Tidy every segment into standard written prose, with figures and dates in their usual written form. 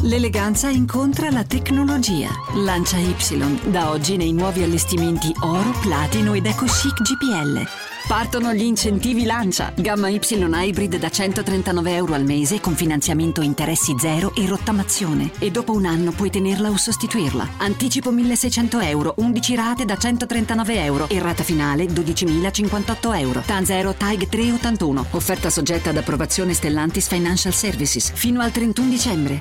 L'eleganza incontra la tecnologia. Lancia Y, da oggi nei nuovi allestimenti oro, platino ed eco chic GPL. Partono gli incentivi Lancia. Gamma Y Hybrid da €139 al mese con finanziamento interessi zero e rottamazione. E dopo un anno puoi tenerla o sostituirla. Anticipo €1.600, 11 rate da €139 e rata finale €12.058. TAN 0 TAG 381. Offerta soggetta ad approvazione Stellantis Financial Services fino al 31 dicembre.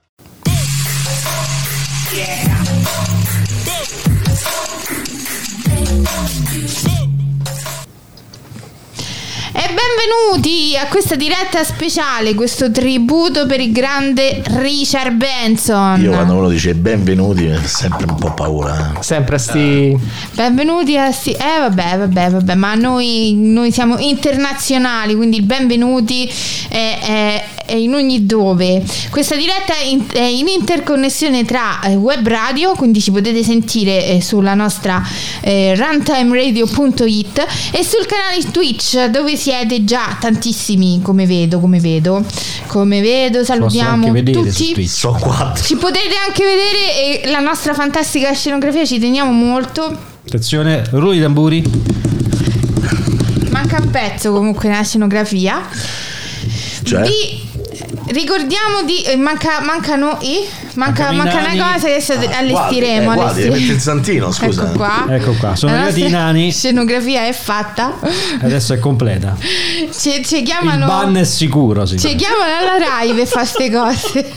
E benvenuti a questa diretta speciale, questo tributo per il grande Richard Benson. Io quando uno dice benvenuti ho sempre un po' paura. Sempre a sti... Benvenuti a sti... vabbè, ma noi siamo internazionali, quindi il benvenuti è in ogni dove. Questa diretta è in interconnessione tra web radio, quindi ci potete sentire sulla nostra runtimeradio.it e sul canale Twitch, dove siete già tantissimi, come vedo. Salutiamo tutti. Sono 4. Ci potete anche vedere la nostra fantastica scenografia, ci teniamo molto. Attenzione, rulli di tamburi. Manca un pezzo comunque nella scenografia. Cioè? Ricordiamo di manca una cosa che allestiremo. Metti il santino, scusa. Ecco qua. Sono arrivati i nani. Scenografia è fatta. Adesso è completa. Ci chiamano. Il ban è sicuro. Ci chiamano alla Rai per fare ste cose.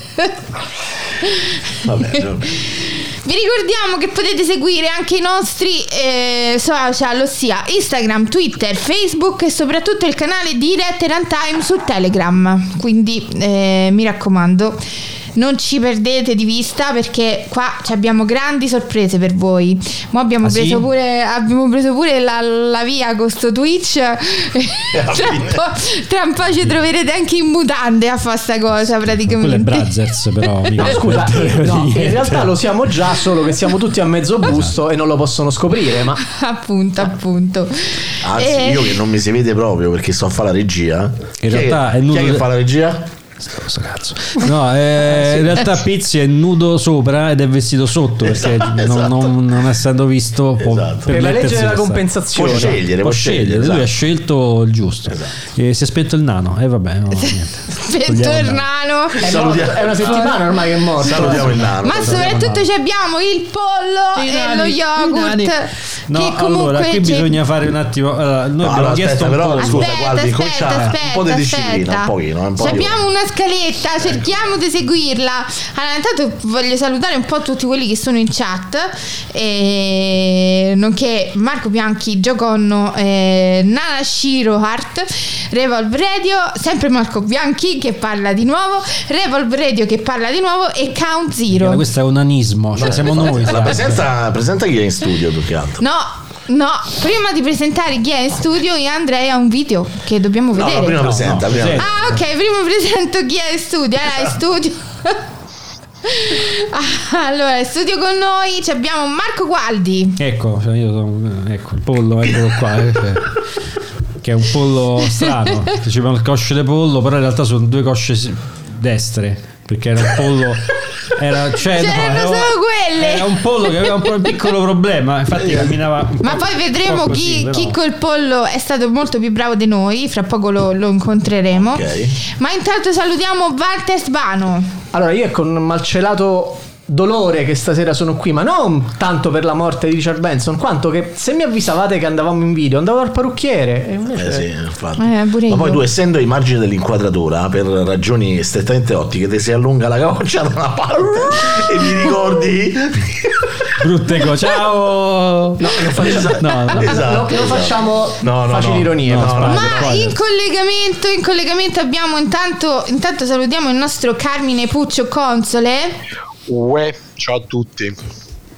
Vabbè. Vi ricordiamo che potete seguire anche i nostri social, ossia Instagram, Twitter, Facebook e soprattutto il canale di Dirette Runtime su Telegram. Quindi mi raccomando, non ci perdete di vista, perché qua abbiamo grandi sorprese per voi. Ma abbiamo preso pure la via con sto Twitch. Tra un po' ci troverete anche in mutande a fare sta cosa, praticamente. Quello è Brazzers, però. No, scusa, in realtà lo siamo già, solo che siamo tutti a mezzo busto e non lo possono scoprire. Ma appunto. Anzi, io che non mi si vede proprio perché sto a fare la regia. In realtà è nudo. Chi è che fa la regia? Sto cazzo. No, in realtà Pizzi è nudo sopra ed è vestito sotto, perché non essendo visto per la legge della compensazione può scegliere. Lui ha scelto il giusto. E si è spento il nano e vabbè, spento il nano. È una settimana ormai che è morto. Salutiamo il nano. Ma soprattutto abbiamo il pollo e lo yogurt. No, allora qui bisogna fare un attimo. Noi abbiamo chiesto però scusa, guardi, aspetta, un po' di disciplina, un pochino. Abbiamo una scaletta, cerchiamo di seguirla. Allora, intanto voglio salutare un po' tutti quelli che sono in chat, nonché Marco Bianchi, Gioconno, Nana Shiro Hart, Revolve Radio, sempre Marco Bianchi che parla di nuovo, Revolve Radio che parla di nuovo e Count Zero. Questo è onanismo, cioè siamo noi. Presenta chi è in studio più che altro. No, prima di presentare chi è in studio io andrei a un video che dobbiamo vedere. Prima presenta. Ah, ok, prima presento chi è in studio. In studio. Allora, in studio con noi abbiamo Marco Gualdi. Ecco, il pollo, eccolo qua. Che è un pollo strano. C'è un cosce di pollo, però in realtà sono due cosce destre, perché era un pollo. C'erano solo quelle. Era un pollo che aveva un piccolo problema, infatti camminava. Ma poi vedremo chi col pollo è stato molto più bravo di noi. Fra poco lo incontreremo. Okay. Ma intanto salutiamo Walter Sbano. Allora, io è con malcelato dolore che stasera sono qui, ma non tanto per la morte di Richard Benson, quanto che se mi avvisavate che andavamo in video andavo dal parrucchiere e invece... sì, infatti. Ma poi tu, essendo ai margini dell'inquadratura, per ragioni strettamente ottiche, ti si allunga la capoccia da una parte e mi ricordi brutte cose. Ciao. Non facciamo facili ironie. In collegamento abbiamo intanto salutiamo il nostro Carmine Puccio Console. Ciao a tutti.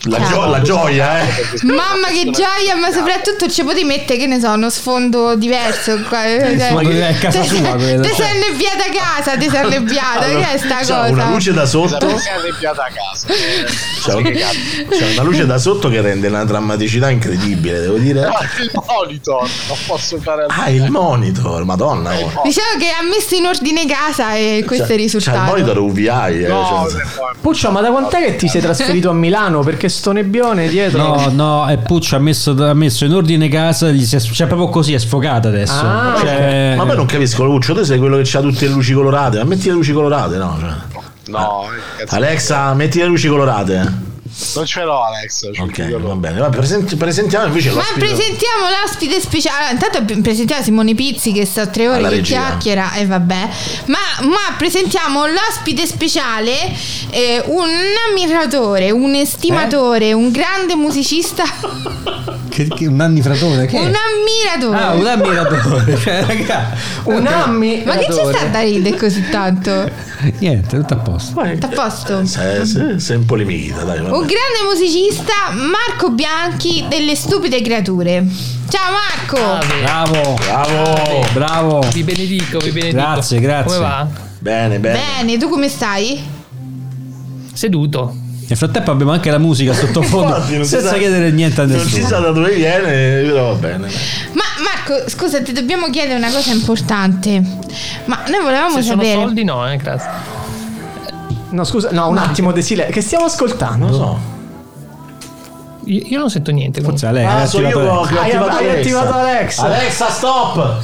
La gioia, Mamma che gioia, ma soprattutto ci potevi mettere, che ne so, uno sfondo diverso qua. È casa sua quella. Ti sei annebbiata casa, ti sei annebbiata. Che è sta cosa? Una luce da sotto. Si è annebbiata a casa. C'è una luce da sotto che rende una drammaticità incredibile, devo dire. Il monitor, non posso fare. Il monitor, madonna. Diciamo che ha messo in ordine casa e questo è il risultato. C'è il monitor UVI. Puccio, ma da quant'è che ti sei trasferito a Milano? Perché sto nebbione dietro. No, e Puccio ha messo in ordine casa, cioè proprio così, è sfogata adesso. Ma poi non capisco, Puccio, tu sei quello che ha tutte le luci colorate, ma metti le luci colorate, no? No, Alexa, metti le luci colorate. Non ce l'ho, Alex. Ok, va bene. presentiamo invece l'ospite. Ma presentiamo l'ospite speciale. Intanto presentiamo Simone Pizzi che sta 3 ore che chiacchiera e vabbè. Ma presentiamo l'ospite speciale, un ammiratore, un estimatore, un grande musicista. Che un ammiratore? Che? Un ammiratore. Ah, un ammiratore. Cioè, raga, un ammiratore. Ma che c'è sta da ridere così tanto? Niente, tutto a posto. Tutto a posto. Sei un po' limita, dai. Un grande musicista, Marco Bianchi delle Stupide Creature. Ciao Marco. Bravo. Vi benedico. Grazie. Come va? Bene. Tu come stai? Seduto. Nel frattempo abbiamo anche la musica sottofondo senza chiedere niente a nessuno. Non si sa da dove viene, però va bene. Ma Marco, scusa, ti dobbiamo chiedere una cosa importante. Ma noi volevamo sapere. Sono soldi, no, grazie. No, scusa, un attimo di silenzio. Che stiamo ascoltando? Non lo so. Io non sento niente. Forse lei ha attivato Alex. Alexa, stop.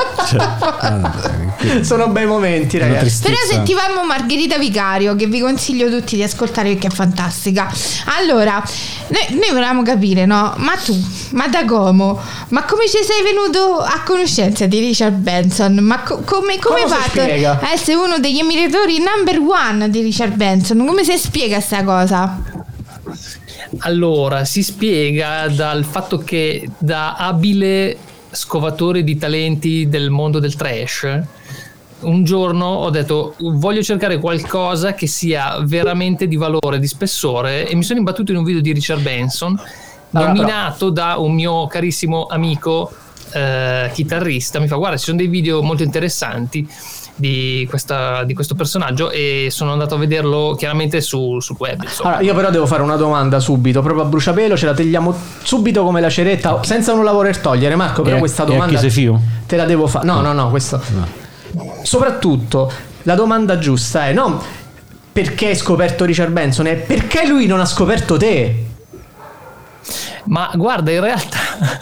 Sono bei momenti, ragazzi. Però sentivamo Margherita Vicario, che vi consiglio tutti di ascoltare perché è fantastica. Allora, noi volevamo capire, no? Ma da Como? Ma come ci sei venuto a conoscenza di Richard Benson? Ma come hai fatto a essere uno degli ammiratori number one di Richard Benson? Come si spiega sta cosa? Allora, si spiega dal fatto che da abile scovatore di talenti del mondo del trash, un giorno ho detto voglio cercare qualcosa che sia veramente di valore, di spessore, e mi sono imbattuto in un video di Richard Benson nominato da un mio carissimo amico chitarrista. Mi fa guarda, ci sono dei video molto interessanti di questo personaggio, e sono andato a vederlo chiaramente sul web, insomma. Allora, io però devo fare una domanda subito, proprio a bruciapelo, ce la tagliamo subito come la ceretta, senza non la voler togliere, Marco, però questa domanda te la devo fare. No, questo no. Soprattutto la domanda giusta è non perché hai scoperto Richard Benson, è perché lui non ha scoperto te. Ma guarda, in realtà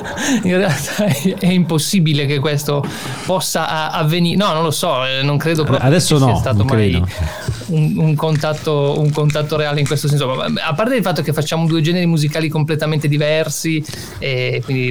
è impossibile che questo possa avvenire. No, non lo so, non credo proprio adesso che no, sia stato non mai credo. un contatto reale in questo senso. A parte il fatto che facciamo due generi musicali completamente diversi, e quindi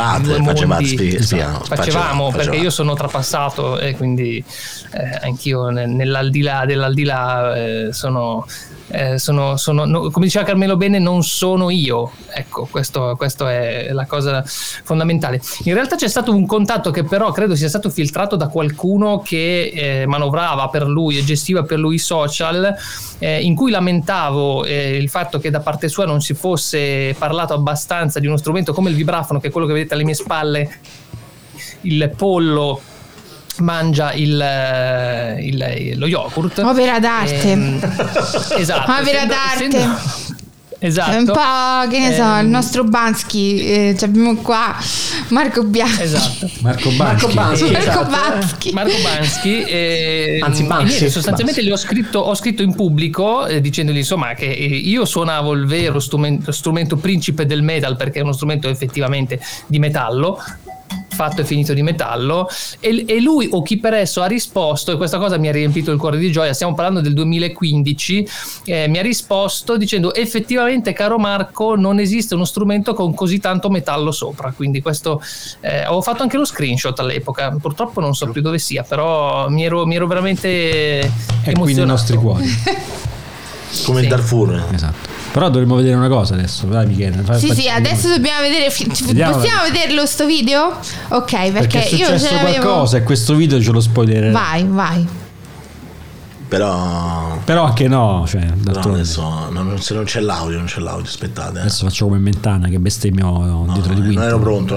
facevamo perché io sono trapassato, e quindi anch'io nell'aldilà dell'aldilà sono come diceva Carmelo Bene, non sono io, ecco, questo è la cosa fondamentale. In realtà c'è stato un contatto che però credo sia stato filtrato da qualcuno che manovrava per lui e gestiva per lui i social, in cui lamentavo il fatto che da parte sua non si fosse parlato abbastanza di uno strumento come il vibrafono, che è quello che vedete alle mie spalle. Il pollo mangia lo yogurt. Opera d'arte. Esatto. Opera d'arte. Esatto. È un po', che ne so, il nostro Bansky. Abbiamo qua Marco Bianchi. Esatto. Marco Bansky. Marco Bansky. Anzi, Bansky. Sostanzialmente gli ho scritto in pubblico, dicendogli insomma che io suonavo il vero strumento principe del metal, perché è uno strumento effettivamente di metallo, fatto e finito di metallo, e lui o chi per esso ha risposto, e questa cosa mi ha riempito il cuore di gioia. Stiamo parlando del 2015. Mi ha risposto dicendo effettivamente, caro Marco, non esiste uno strumento con così tanto metallo sopra. Quindi questo ho fatto anche lo screenshot all'epoca, purtroppo non so più dove sia, però mi ero veramente è emozionato. qui nei nostri cuori, come il Darfur. esatto. Però dovremmo vedere una cosa adesso, dai Michele. Sì, adesso dobbiamo vedere. Possiamo vederlo sto video? Ok, perché è io successo qualcosa e questo video ce lo spoilerò. Vai. Però anche no, cioè, adesso se non c'è l'audio, aspettate. Adesso faccio come Mentana che bestemmio dietro di Quinto. Non ero pronto.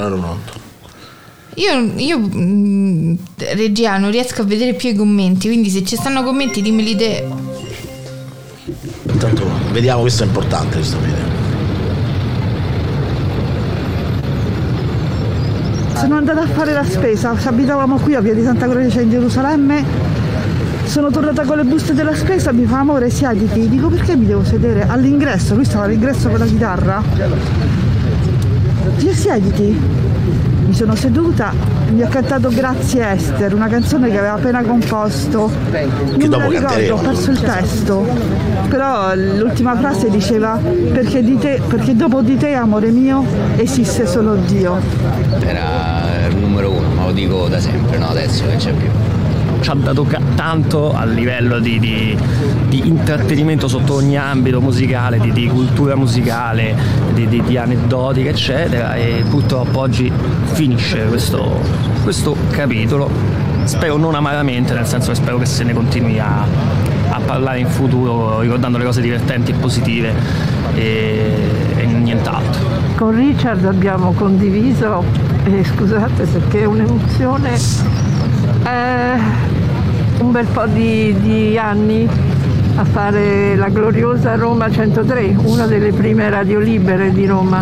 Io regia non riesco a vedere più i commenti, quindi se ci stanno commenti dimmeli te. Intanto vediamo, questo è importante, questo video. Sono andata a fare la spesa, abitavamo qui a Via di Santa Croce in Gerusalemme. Sono tornata con le buste della spesa, mi fa: amore, siediti. Dico: perché mi devo sedere? All'ingresso, lui stava all'ingresso con la chitarra. Dio, siediti. Mi sono seduta, mi ha cantato Grazie Esther, una canzone che aveva appena composto. Non me la ricordo, ho perso il testo. Però l'ultima frase diceva: perché dopo di te, amore mio, esiste solo Dio. Era il numero uno, ma lo dico da sempre, no? Adesso che c'è più. Ci ha dato tanto a livello di intrattenimento sotto ogni ambito musicale, di cultura musicale, di aneddoti eccetera, e purtroppo oggi finisce questo capitolo. Spero non amaramente, nel senso che spero che se ne continui a parlare in futuro, ricordando le cose divertenti e positive e nient'altro. Con Richard abbiamo condiviso, scusate perché è un'emozione, un bel po' di anni a fare la gloriosa Roma 103, una delle prime radio libere di Roma.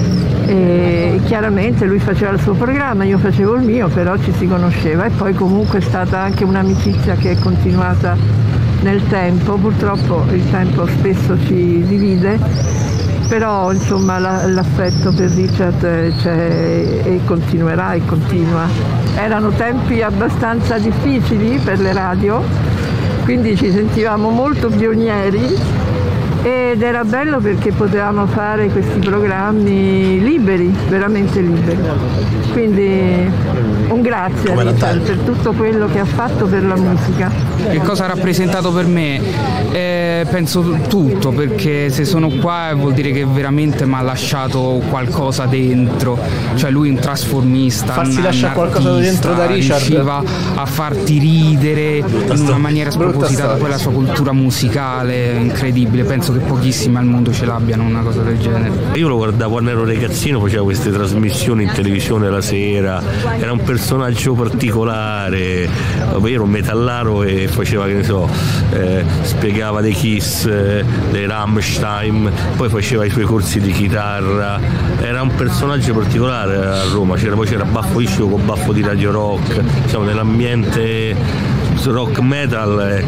E chiaramente lui faceva il suo programma, io facevo il mio, però ci si conosceva, e poi comunque è stata anche un'amicizia che è continuata nel tempo. Purtroppo il tempo spesso ci divide, però insomma l'affetto per Richard c'è e continuerà e continua. Erano tempi abbastanza difficili per le radio, quindi ci sentivamo molto pionieri, ed era bello perché potevamo fare questi programmi liberi, veramente liberi. Quindi un grazie a Richard per tutto quello che ha fatto per la musica. Che cosa ha rappresentato per me? Penso tutto, perché se sono qua vuol dire che veramente mi ha lasciato qualcosa dentro, cioè lui è un trasformista, farsi lasciare qualcosa dentro da Richard, riusciva a farti ridere in una maniera spropositata, poi la sua cultura musicale incredibile, penso che pochissimi al mondo ce l'abbiano una cosa del genere. Io lo guardavo quando ero ragazzino, faceva queste trasmissioni in televisione la sera, era un personaggio particolare, io ero un metallaro e faceva, che ne so, spiegava dei Kiss, dei Rammstein, poi faceva i suoi corsi di chitarra, era un personaggio particolare a Roma, poi c'era Baffo Liscio con Baffo di Radio Rock, diciamo nell'ambiente rock metal,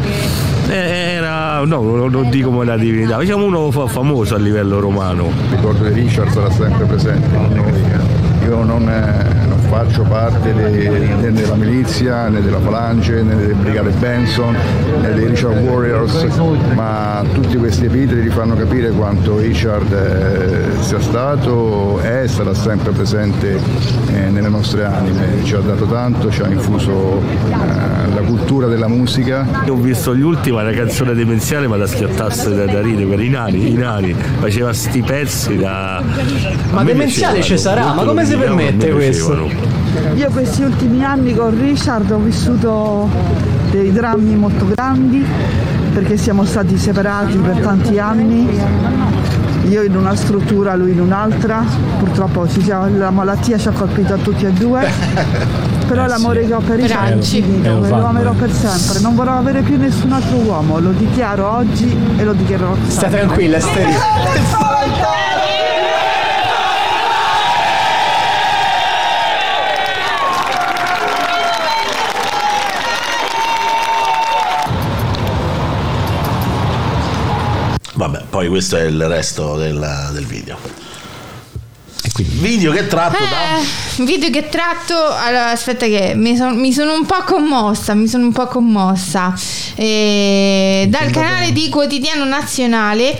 era, no, non dico come una divinità, diciamo uno famoso a livello romano. Il ricordo di Richard sarà sempre presente in noi. Io non faccio parte né della milizia, né della Falange, né delle Brigate Benson, né dei Richard Warriors, ma tutti questi epiteti fanno capire quanto Richard sia stato e sarà sempre presente nelle nostre anime. Ci ha dato tanto, ci ha infuso la cultura della musica. Io ho visto gli ultimi, la canzone demenziale, ma da schiattarsi da ridere per i nani, faceva sti pezzi da... Ma demenziale ci sarà, ma come si permette questo? Io questi ultimi anni con Richard ho vissuto dei drammi molto grandi, perché siamo stati separati per tanti anni, io in una struttura, lui in un'altra, purtroppo la malattia ci ha colpito a tutti e due, però l'amore che ho per Richard è finito, lo amerò per sempre, non vorrò avere più nessun altro uomo, lo dichiaro oggi e lo dichiarerò sempre. Stai tranquilla, Vabbè, poi questo è il resto del video. Video che è tratto da... Video che è tratto... Allora, aspetta che mi sono un po' commossa. Dal canale di Quotidiano Nazionale,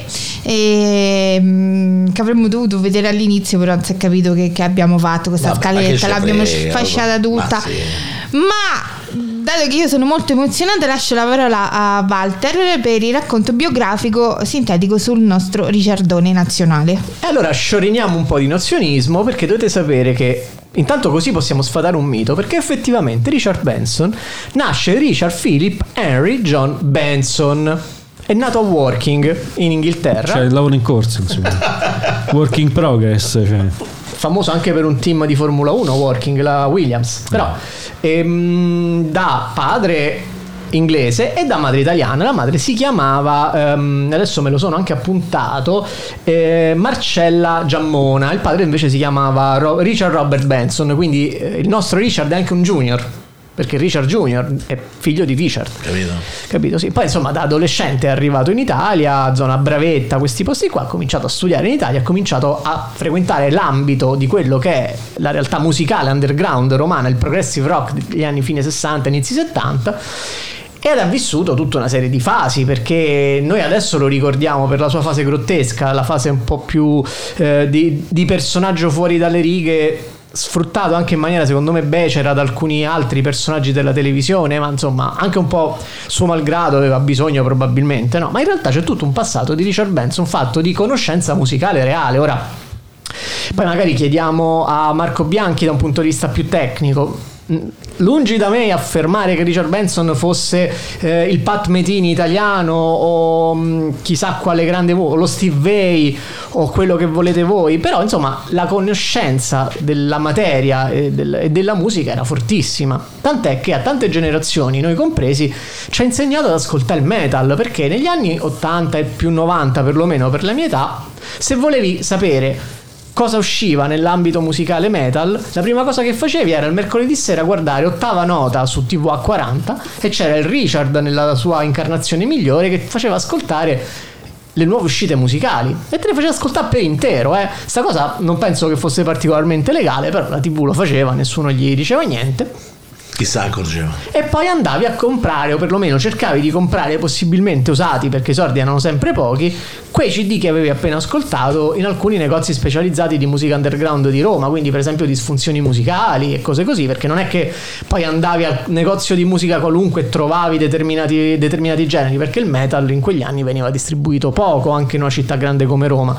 che avremmo dovuto vedere all'inizio, però non si è capito che abbiamo fatto questa scaletta, l'abbiamo fasciata tutta. Ma dato che io sono molto emozionata, lascio la parola a Walter per il racconto biografico sintetico sul nostro Richardone nazionale. E allora scioriniamo un po' di nozionismo, perché dovete sapere che intanto così possiamo sfatare un mito, perché effettivamente Richard Benson nasce Richard Philip Henry John Benson. È nato a Working in Inghilterra. Cioè il lavoro in corso, insomma. Work in progress, cioè. Famoso anche per un team di Formula 1, Working, la Williams. Però da padre inglese e da madre italiana. La madre si chiamava, adesso me lo sono anche appuntato, Marcella Giammona. Il padre invece si chiamava Richard Robert Benson. Quindi il nostro Richard è anche un junior, perché Richard Junior è figlio di Richard. Capito? Sì. Poi insomma da adolescente è arrivato in Italia, zona Bravetta, questi posti qua, ha cominciato a studiare in Italia, ha cominciato a frequentare l'ambito di quello che è la realtà musicale underground romana, il progressive rock degli anni fine 60, inizi 70, ed ha vissuto tutta una serie di fasi, perché noi adesso lo ricordiamo per la sua fase grottesca, la fase un po' più di personaggio fuori dalle righe, sfruttato anche in maniera secondo me becera da alcuni altri personaggi della televisione, ma insomma anche un po' suo malgrado, aveva bisogno probabilmente, no? Ma in realtà c'è tutto un passato di Richard Benson fatto di conoscenza musicale reale. Ora poi magari chiediamo a Marco Bianchi da un punto di vista più tecnico. Lungi da me affermare che Richard Benson fosse il Pat Metheny italiano o chissà quale grande voce, lo Steve Vai o quello che volete voi, però insomma la conoscenza della materia e della musica era fortissima, tant'è che a tante generazioni, noi compresi, ci ha insegnato ad ascoltare il metal, perché negli anni 80 e più 90 perlomeno per la mia età, se volevi sapere cosa usciva nell'ambito musicale metal, la prima cosa che facevi era il mercoledì sera guardare Ottava Nota su TV a 40 e c'era il Richard nella sua incarnazione migliore che faceva ascoltare le nuove uscite musicali e te le faceva ascoltare per intero. Sta cosa non penso che fosse particolarmente legale, però la TV lo faceva, nessuno gli diceva niente. Chissà accorgeva. E poi andavi a comprare, o perlomeno cercavi di comprare, possibilmente usati perché i soldi erano sempre pochi, quei CD che avevi appena ascoltato in alcuni negozi specializzati di musica underground di Roma, quindi per esempio Disfunzioni Musicali e cose così, perché non è che poi andavi al negozio di musica qualunque e trovavi determinati generi, perché il metal in quegli anni veniva distribuito poco anche in una città grande come Roma.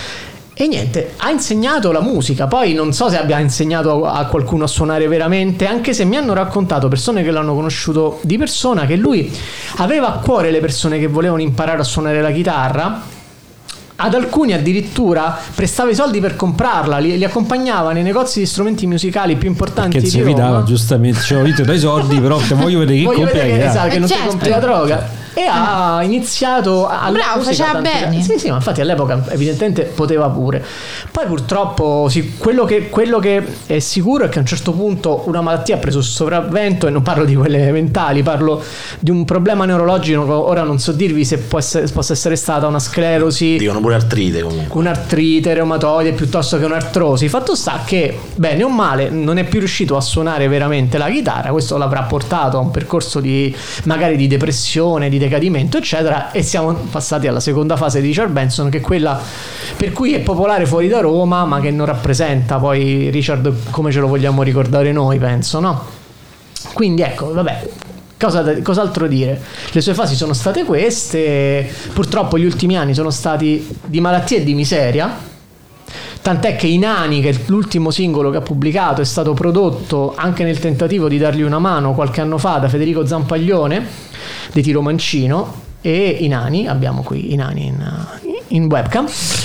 E niente, ha insegnato la musica. Poi non so se abbia insegnato a qualcuno a suonare veramente, anche se mi hanno raccontato persone che l'hanno conosciuto di persona che lui aveva a cuore le persone che volevano imparare a suonare la chitarra. Ad alcuni addirittura prestava i soldi per comprarla, li accompagnava nei negozi di strumenti musicali più importanti di Roma. Che si fidava, giustamente, cioè, io dai soldi, però te voglio vedere che compri la chitarra. Esatto, che non ti compri la droga. E ha iniziato bravo, faceva bene. Sì, ma infatti all'epoca evidentemente poteva pure. Poi purtroppo sì, quello che è sicuro è che a un certo punto una malattia ha preso il sopravvento, e non parlo di quelle mentali, parlo di un problema neurologico. Ora non so dirvi se possa essere stata una sclerosi, dicono pure artrite comunque, un'artrite reumatoide piuttosto che un'artrosi. Fatto sta che bene o male non è più riuscito a suonare veramente la chitarra. Questo l'avrà portato a un percorso magari di depressione, di decadimento eccetera, e siamo passati alla seconda fase di Richard Benson, che è quella per cui è popolare fuori da Roma ma che non rappresenta poi Richard come ce lo vogliamo ricordare noi, penso, no? Quindi ecco, vabbè, cos'altro dire? Le sue fasi sono state queste. Purtroppo gli ultimi anni sono stati di malattia e di miseria, tant'è che I Nani, che è l'ultimo singolo che ha pubblicato, è stato prodotto anche nel tentativo di dargli una mano qualche anno fa da Federico Zampaglione di Tiro Mancino. E I Nani, abbiamo qui I Nani in webcam.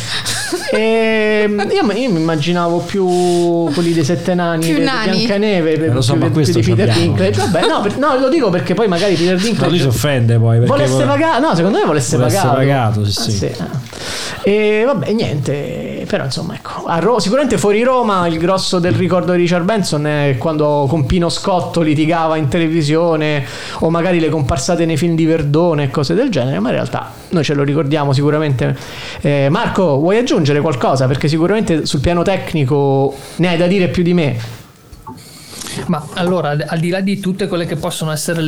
E io mi immaginavo più quelli dei Sette Nani, di Biancaneve, più di Peter Dinklage. Vabbè, no, lo dico perché poi magari Peter Dinklage, ma lui si offende poi perché volesse pagare. No, secondo me volesse pagato, sì. E vabbè, niente, però insomma ecco, sicuramente fuori Roma il grosso del ricordo di Richard Benson è quando con Pino Scotto litigava in televisione, o magari le comparsate nei film di Verdone e cose del genere, ma in realtà noi ce lo ricordiamo sicuramente. Marco, vuoi aggiungere qualcosa? Perché sicuramente sul piano tecnico ne hai da dire più di me. Ma allora, al di là di tutte quelle che possono essere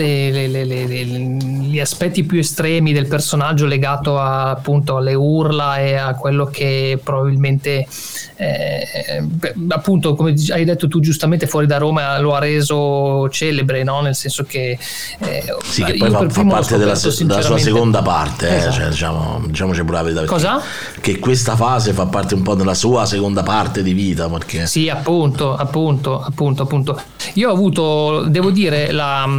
gli aspetti più estremi del personaggio legato appunto alle urla e a quello che probabilmente appunto, come hai detto tu giustamente, fuori da Roma lo ha reso celebre, no? Nel senso che sì, che poi fa parte della sua seconda parte, esatto. Cioè, diciamoci pure la verità. Cosa? Che questa fase fa parte un po' della sua seconda parte di vita, perché sì, appunto. Io ho avuto, devo dire,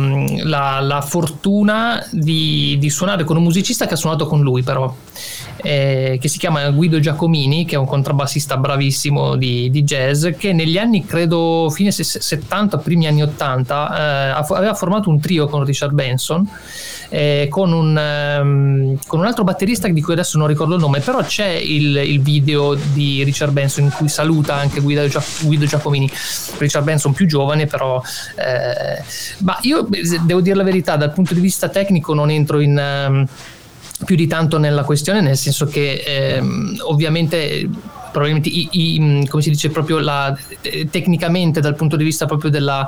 la fortuna di suonare con un musicista che ha suonato con lui, però che si chiama Guido Giacomini, che è un contrabbassista bravissimo di jazz, che negli anni, credo fine 70, primi anni 80, aveva formato un trio con Richard Benson, con un altro batterista di cui adesso non ricordo il nome, però c'è il video di Richard Benson in cui saluta anche Guido Giacomini. Richard Benson più giovane, però ma io devo dire la verità, dal punto di vista tecnico non entro in più di tanto nella questione, nel senso che ovviamente probabilmente come si dice, proprio tecnicamente, dal punto di vista proprio della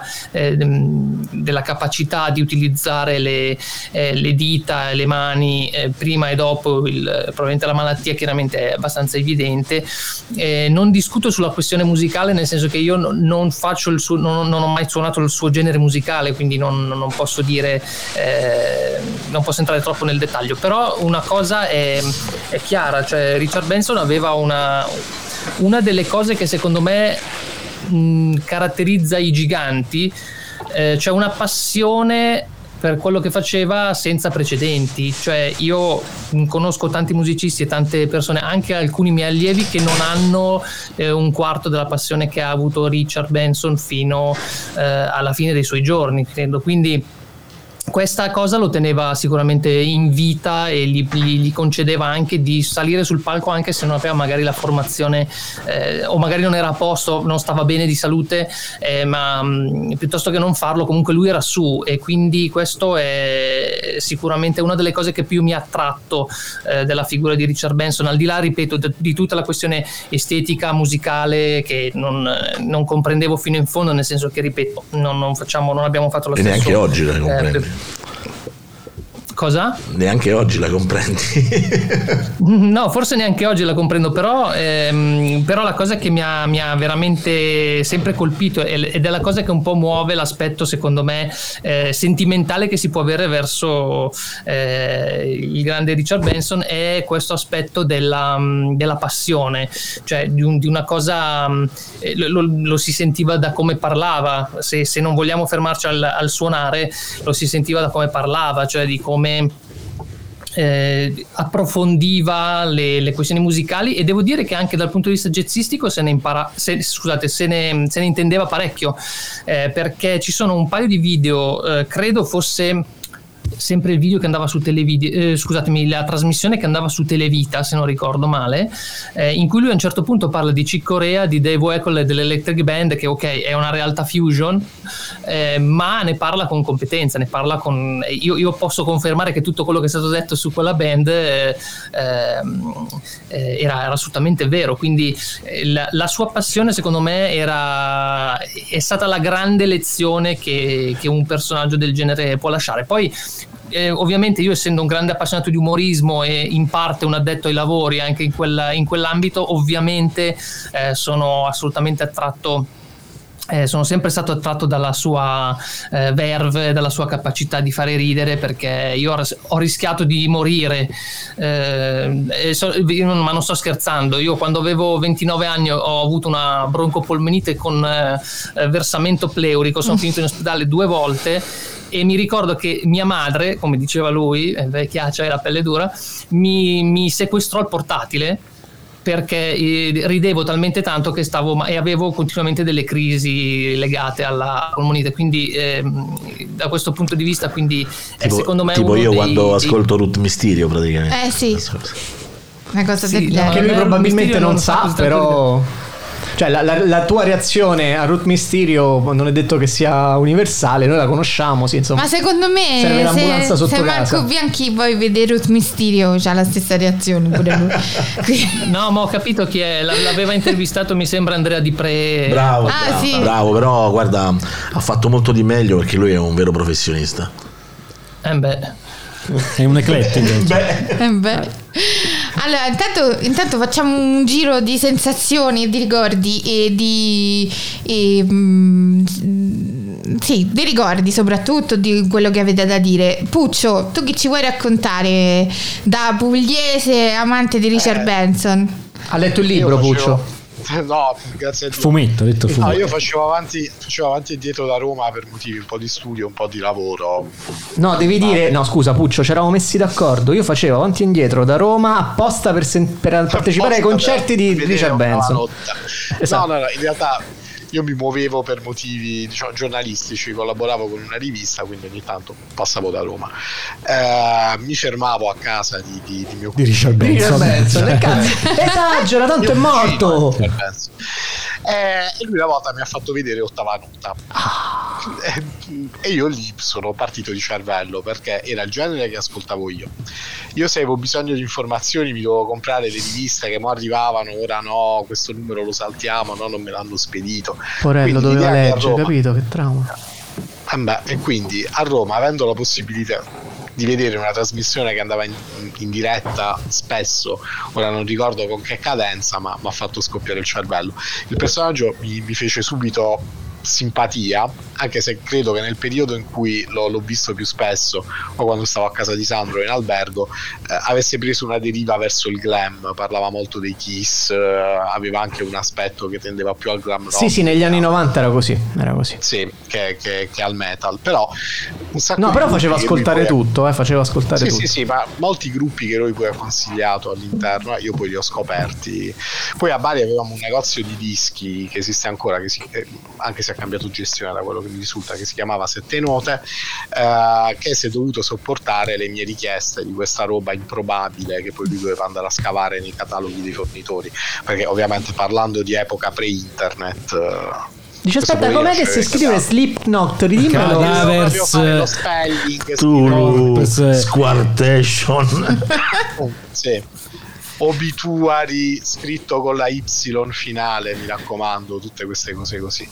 capacità di utilizzare le dita e le mani prima e dopo probabilmente la malattia, chiaramente è abbastanza evidente. Non discuto sulla questione musicale, nel senso che io non faccio non ho mai suonato il suo genere musicale, quindi non posso dire, non posso entrare troppo nel dettaglio, però una cosa è chiara, cioè Richard Benson aveva una delle cose che secondo me caratterizza i giganti, cioè una passione per quello che faceva senza precedenti. Cioè io conosco tanti musicisti e tante persone, anche alcuni miei allievi, che non hanno un quarto della passione che ha avuto Richard Benson fino alla fine dei suoi giorni, credo. Quindi questa cosa lo teneva sicuramente in vita e gli concedeva anche di salire sul palco anche se non aveva magari la formazione o magari non era a posto, non stava bene di salute, ma piuttosto che non farlo comunque lui era su, e quindi questo è sicuramente una delle cose che più mi ha attratto della figura di Richard Benson, al di là, ripeto, di tutta la questione estetica, musicale, che non comprendevo fino in fondo, nel senso che, ripeto, non abbiamo fatto lo stesso. E neanche oggi la comprendi. Cosa? Neanche oggi la comprendi. No, forse neanche oggi la comprendo, però la cosa che mi ha veramente sempre colpito, ed è la cosa che un po' muove l'aspetto, secondo me, sentimentale che si può avere verso il grande Richard Benson, è questo aspetto della passione, cioè di una cosa, lo si sentiva da come parlava, se non vogliamo fermarci al suonare, lo si sentiva da come parlava, cioè di come approfondiva le questioni musicali, e devo dire che anche dal punto di vista jazzistico se ne intendeva parecchio, perché ci sono un paio di video, credo fosse sempre il video che andava su la trasmissione che andava su Televita, se non ricordo male, in cui lui a un certo punto parla di Chick Corea, di Dave Weckl e dell'Electric Band, che ok, è una realtà fusion, ma ne parla con competenza, ne parla con... Io posso confermare che tutto quello che è stato detto su quella band era assolutamente vero, quindi la sua passione, secondo me, è stata la grande lezione che un personaggio del genere può lasciare. Poi ovviamente io, essendo un grande appassionato di umorismo e in parte un addetto ai lavori anche in quell'ambito, ovviamente sono assolutamente attratto, sono sempre stato attratto dalla sua verve, dalla sua capacità di fare ridere, perché io ho rischiato di morire, ma non sto scherzando. Io quando avevo 29 anni ho avuto una broncopolmonite con versamento pleurico, sono finito in ospedale 2 volte, e mi ricordo che mia madre, come diceva lui, vecchiaccia e la pelle dura, mi sequestrò il portatile, perché ridevo talmente tanto che e avevo continuamente delle crisi legate alla polmonite, quindi da questo punto di vista, quindi secondo me tipo io quando ascolto Ruth Mysterio, praticamente. Sì, una cosa del genere, che lui probabilmente non sa, però Cioè la tua reazione a Ruth Mysterio non è detto che sia universale, noi la conosciamo, sì, insomma. Ma secondo me serve l'ambulanza sotto se casa. Marco Bianchi poi vede Ruth Mysterio c'ha la stessa reazione pure lui. No, ma ho capito chi è, l'aveva intervistato, mi sembra Andrea Di Pre. Bravo, sì. bravo, però guarda, ha fatto molto di meglio perché lui è un vero professionista. È un eclettico. Allora, intanto facciamo un giro di sensazioni, di ricordi e di ricordi, soprattutto di quello che avete da dire. Puccio, tu che ci vuoi raccontare da pugliese amante di Richard Benson? Ha letto il libro, Puccio? No, grazie a Dio. Fumetto, detto fumetto. No, io facevo avanti e dietro da Roma per motivi un po' di studio, un po' di lavoro. No, devi dire, no scusa Puccio, ci eravamo messi d'accordo. Io facevo avanti e indietro da Roma apposta per partecipare ai concerti di Richard Benson. Esatto. No, in realtà io mi muovevo per motivi, diciamo, giornalistici, collaboravo con una rivista, quindi ogni tanto passavo da Roma. Mi fermavo a casa di mio di Richard Benson. Esagera, tanto è morto. E lui una volta mi ha fatto vedere Ottava Nota. E io lì sono partito di cervello, perché era il genere che ascoltavo io. Se avevo bisogno di informazioni mi dovevo comprare le riviste che mo arrivavano, ora no, questo numero lo saltiamo, no, non me l'hanno spedito. Porello, doveva leggere, capito? Che trauma. E quindi a Roma, avendo la possibilità di vedere una trasmissione che andava in diretta spesso, ora non ricordo con che cadenza, ma mi ha fatto scoppiare il cervello. Il personaggio mi fece subito simpatia, anche se credo che nel periodo in cui l'ho visto più spesso, o quando stavo a casa di Sandro in albergo, avesse preso una deriva verso il glam. Parlava molto dei Kiss, aveva anche un aspetto che tendeva più al glam rock. Sì, negli anni 90 era così. Sì, che al metal, però un sacco no, di però faceva ascoltare tutto, faceva ascoltare tutto. Sì, ma molti gruppi che lui poi ha consigliato all'interno, io poi li ho scoperti. Poi a Bari avevamo un negozio di dischi che esiste ancora, anche se ha cambiato gestione da quello che mi risulta, che si chiamava Sette Note, che si è dovuto sopportare le mie richieste di questa roba improbabile che poi lui doveva andare a scavare nei cataloghi dei fornitori, perché ovviamente parlando di epoca pre-internet. Dice aspetta, com'è che si scrive Slipknot? Ridimmelo. Lo spelling, Squartation. Sì. Obituary scritto con la Y finale, mi raccomando, tutte queste cose così.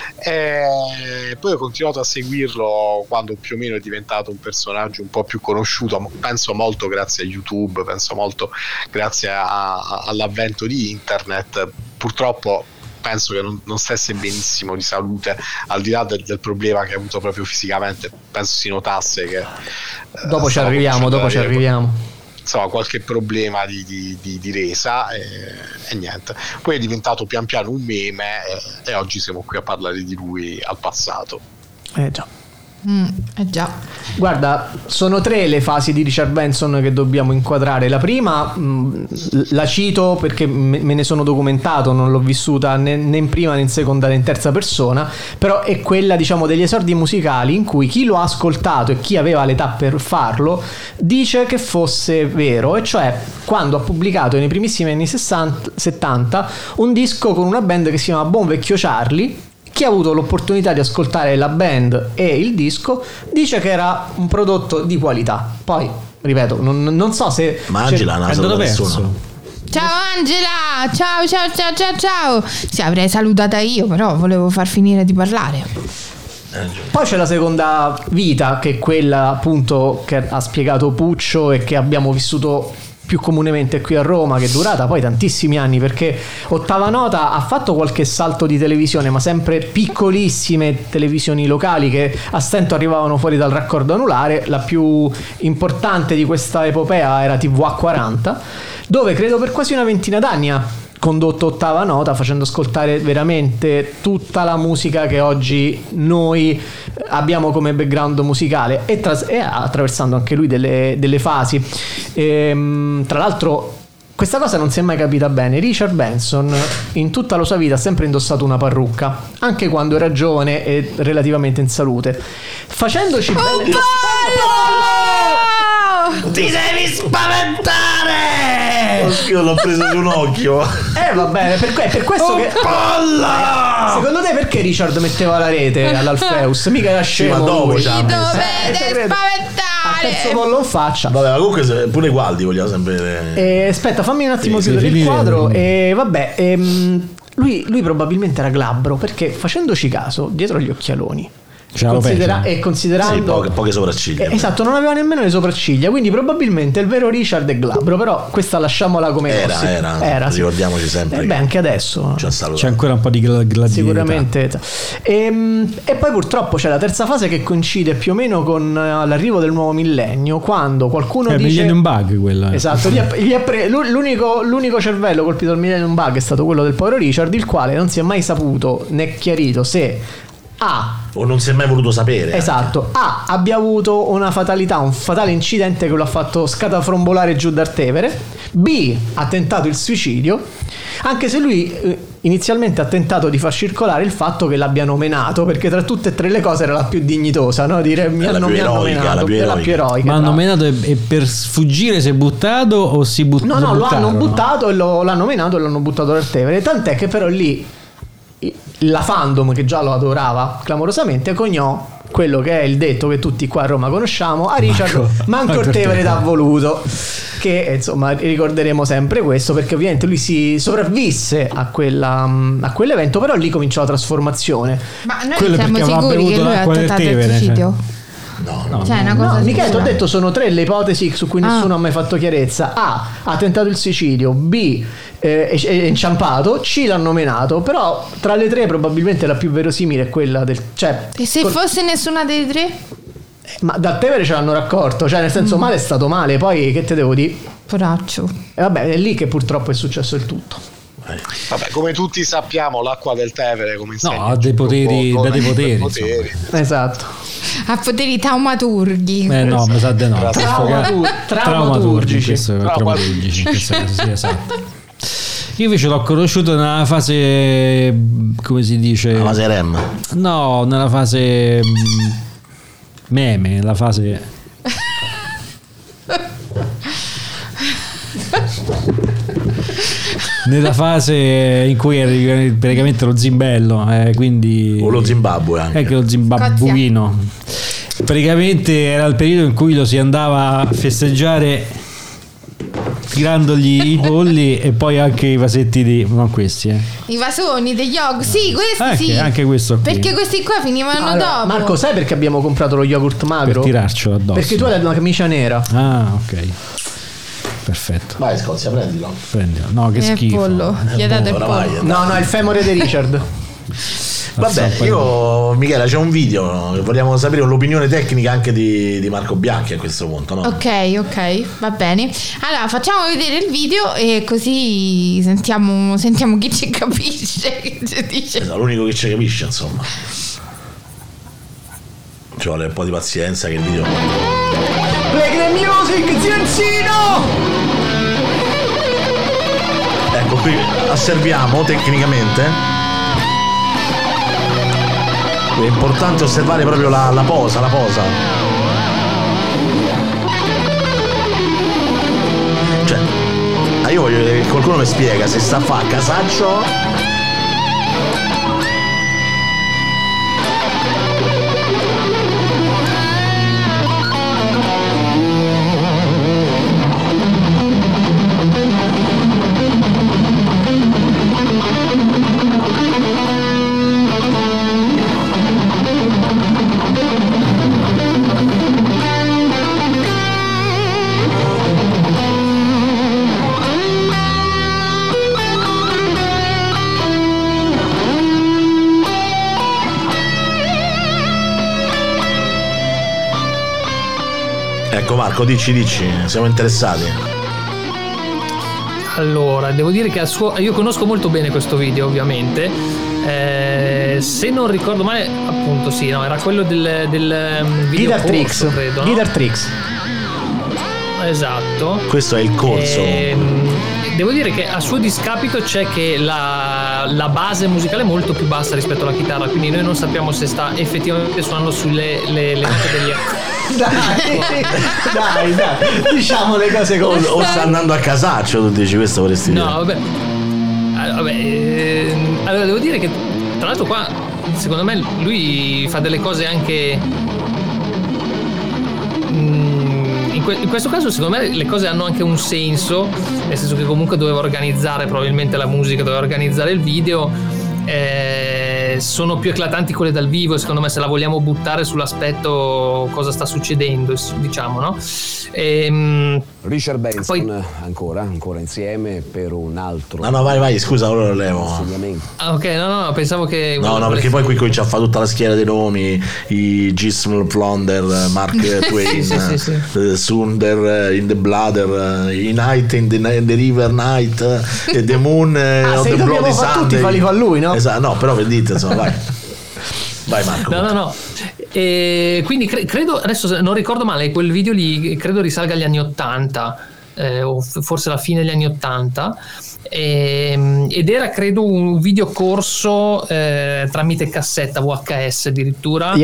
E poi ho continuato a seguirlo quando più o meno è diventato un personaggio un po' più conosciuto, penso molto grazie a YouTube, penso molto grazie all'avvento di internet. Purtroppo penso che non stesse benissimo di salute, al di là del problema che ha avuto proprio fisicamente. Penso si notasse che dopo ci arriviamo. Insomma, qualche problema di resa e niente. Poi è diventato pian piano un meme e oggi siamo qui a parlare di lui al passato. Già. Guarda, sono 3 le fasi di Richard Benson che dobbiamo inquadrare. La prima la cito perché me ne sono documentato, non l'ho vissuta né in prima né in seconda né in terza persona, però è quella, diciamo, degli esordi musicali in cui chi lo ha ascoltato e chi aveva l'età per farlo dice che fosse vero, e cioè quando ha pubblicato nei primissimi anni 70 un disco con una band che si chiama Buon Vecchio Charlie. Chi ha avuto l'opportunità di ascoltare la band e il disco dice che era un prodotto di qualità. Poi, ripeto, non so se... Ma Angela non ha salutato nessuno. Ciao Angela, ciao. Sì, avrei salutata io, però volevo far finire di parlare. Poi c'è la seconda vita, che è quella appunto che ha spiegato Puccio e che abbiamo vissuto più comunemente qui a Roma, che è durata poi tantissimi anni, perché Ottava Nota ha fatto qualche salto di televisione, ma sempre piccolissime televisioni locali che a stento arrivavano fuori dal raccordo anulare. La più importante di questa epopea era TVA40, dove credo per quasi una ventina d'anni ha condotto Ottava Nota, facendo ascoltare veramente tutta la musica che oggi noi abbiamo come background musicale, e attraversando anche lui delle fasi. Tra l'altro questa cosa non si è mai capita bene. Richard Benson in tutta la sua vita ha sempre indossato una parrucca, anche quando era giovane e relativamente in salute, facendoci bene. Ti devi spaventare! Io l'ho preso di un occhio. Va bene, per questo che palla! Secondo te perché Richard metteva la rete all'Alfeus? Mica era scemo. Ma dopo ci dovete spaventare. Al terzo pollo in faccia. Vabbè, ma comunque pure Gualdi vogliamo sempre. Aspetta, fammi un attimo chiudere il quadro. Vabbè, lui probabilmente era glabro, perché facendoci caso, dietro gli occhialoni e considerando poche sopracciglia, esatto, non aveva nemmeno le sopracciglia, quindi probabilmente il vero Richard è glabro, però questa lasciamola come era ricordiamoci sempre beh, anche adesso c'è ancora un po' di gladietà sicuramente. E poi purtroppo c'è la terza fase che coincide più o meno con l'arrivo del nuovo millennio, quando qualcuno dice Millennium Bug, quella esatto, l'unico cervello colpito dal Millennium Bug è stato quello del povero Richard, il quale non si è mai saputo né chiarito se o non si è mai voluto sapere. Esatto, abbia avuto una fatalità, un fatale incidente che lo ha fatto scatafrombolare giù dal Tevere. B, ha tentato il suicidio, anche se lui inizialmente ha tentato di far circolare il fatto che l'abbiano menato, perché tra tutte e tre le cose era la più dignitosa, no? Dire la più eroica. Ma hanno menato e per sfuggire si è buttato o si buttato? No, lo hanno buttato e l'hanno menato e l'hanno buttato dal Tevere, tant'è che però lì la fandom, che già lo adorava clamorosamente, coniò quello che è il detto che tutti qua a Roma conosciamo: a Richard manco il Tevere t'ha voluto, che insomma ricorderemo sempre questo, perché ovviamente lui si sopravvisse a quell'evento, però lì cominciò la trasformazione. Ma noi siamo sicuri che lui ha tentato il suicidio? No, cioè, una cosa Michele, ti ho detto, sono tre le ipotesi su cui nessuno ha mai fatto chiarezza. A, ha tentato il suicidio. B, è inciampato. C, l'hanno menato. Però tra le tre probabilmente la più verosimile è quella del... e se fosse nessuna dei tre? Ma da Tevere ce l'hanno raccolto, cioè nel senso male è stato male, poi che te devo dire? Poraccio. E vabbè, è lì che purtroppo è successo il tutto. Vabbè, come tutti sappiamo, l'acqua del Tevere, come ha dei poteri, esatto, ha poteri taumaturghi. No, mi sa di no. Traumaturgici. Sì, esatto. Io invece l'ho conosciuto nella fase, come si dice? Nella fase REM. No, nella fase meme, nella fase nella fase in cui era praticamente lo zimbello, quindi o lo Zimbabwe anche lo zimbabwino. Praticamente era il periodo in cui lo si andava a festeggiare tirandogli i polli e poi anche i vasetti di... non questi i vasoni degli yogurt, sì, questi sì, anche questo qui. Perché questi qua finivano dopo. Marco, sai perché abbiamo comprato lo yogurt magro? Per tirarcelo addosso, perché tu hai una camicia nera. Ok, perfetto. Vai Scozia, prendilo. No, che schifo. Pollo. Gli ha dato il pollo. No, il femore di Richard. Vabbè, Michela, c'è un video, vogliamo sapere l'opinione tecnica anche di Marco Bianchi a questo punto, no? Ok, va bene. Allora facciamo vedere il video e così sentiamo chi ci capisce, chi ci dice. L'unico che ci capisce, insomma. Ci vuole un po' di pazienza che il video... Play the music, Zienzino! Ecco, qui osserviamo tecnicamente. È importante osservare proprio la posa. Cioè, io voglio che qualcuno mi spiega se sta a fare casaccio. Ecco Marco, dici, siamo interessati. Allora, devo dire che io conosco molto bene questo video, ovviamente. Se non ricordo male, appunto sì, no, era quello del video Guitar corso, Tricks, credo, no? Guitar Tricks. Esatto. Questo è il corso. Devo dire che a suo discapito c'è che la base musicale è molto più bassa rispetto alla chitarra, quindi noi non sappiamo se sta effettivamente suonando sulle le note degli dai, diciamo le cose o sta andando a casaccio, tu dici, questo vorresti dire? No, vabbè. Allora devo dire che tra l'altro qua secondo me lui fa delle cose anche in questo caso secondo me le cose hanno anche un senso, nel senso che comunque doveva organizzare probabilmente la musica, doveva organizzare il video, sono più eclatanti quelle dal vivo secondo me, se la vogliamo buttare sull'aspetto cosa sta succedendo, diciamo, no? Richard Benson poi... ancora insieme per un altro. No, vai, scusa, ora lo levo. Ok, no, pensavo che no, perché poi qui comincia a fare tutta la schiera dei nomi, i Gism Plunder, Mark Twain, sì. Sunder, In the Bladder, I Night in the River Night, The Moon, of the Bloody Sunday. Tutti fa lui, no? Esatto, no, però per dite, insomma, vai Marco. No. E quindi credo, adesso non ricordo male, quel video lì credo risalga agli anni 80, o forse la fine degli anni 80, ed era credo un video corso tramite cassetta VHS addirittura,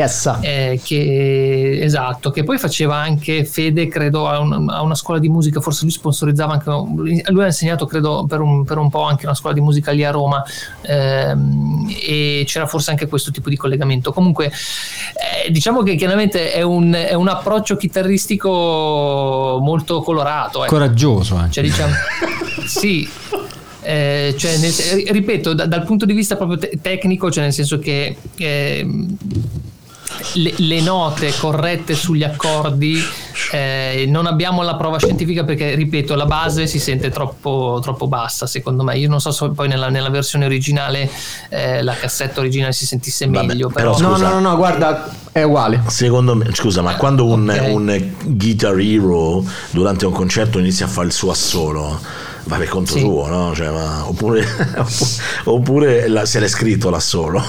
che poi faceva anche fede credo a una scuola di musica, forse lui sponsorizzava anche, lui ha insegnato credo per un po' anche una scuola di musica lì a Roma, e c'era forse anche questo tipo di collegamento. Comunque diciamo che chiaramente è un approccio chitarristico molto colorato, coraggioso anche, cioè diciamo sì. Ripeto, dal punto di vista proprio tecnico, cioè nel senso che le note corrette sugli accordi, non abbiamo la prova scientifica perché, ripeto, la base si sente troppo bassa secondo me. Io non so se poi nella versione originale, la cassetta originale si sentisse meglio, però no, guarda, è uguale secondo me. Scusa, ma quando un Guitar Hero durante un concerto inizia a fare il suo assolo, va per conto suo, no? Cioè, oppure se l'è scritto l'assolo.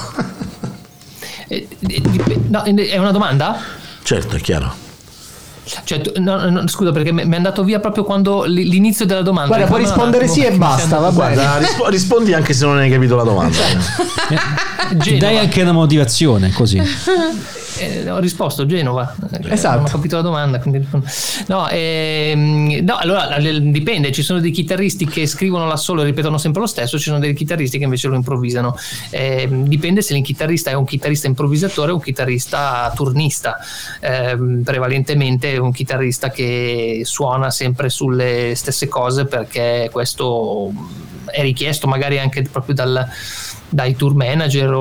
No, è una domanda? Certo, è chiaro. Cioè, no, scusa, perché mi è andato via proprio quando l'inizio della domanda. Guarda, puoi rispondere sì e basta, va bene. Guarda, rispondi anche se non hai capito la domanda. Dai anche una motivazione, così. Ho risposto Genova, esatto. Non ho capito la domanda, quindi no, allora dipende, ci sono dei chitarristi che scrivono l'assolo e ripetono sempre lo stesso, ci sono dei chitarristi che invece lo improvvisano, dipende se il chitarrista è un chitarrista improvvisatore o un chitarrista turnista, prevalentemente un chitarrista che suona sempre sulle stesse cose perché questo è richiesto magari anche proprio dai tour manager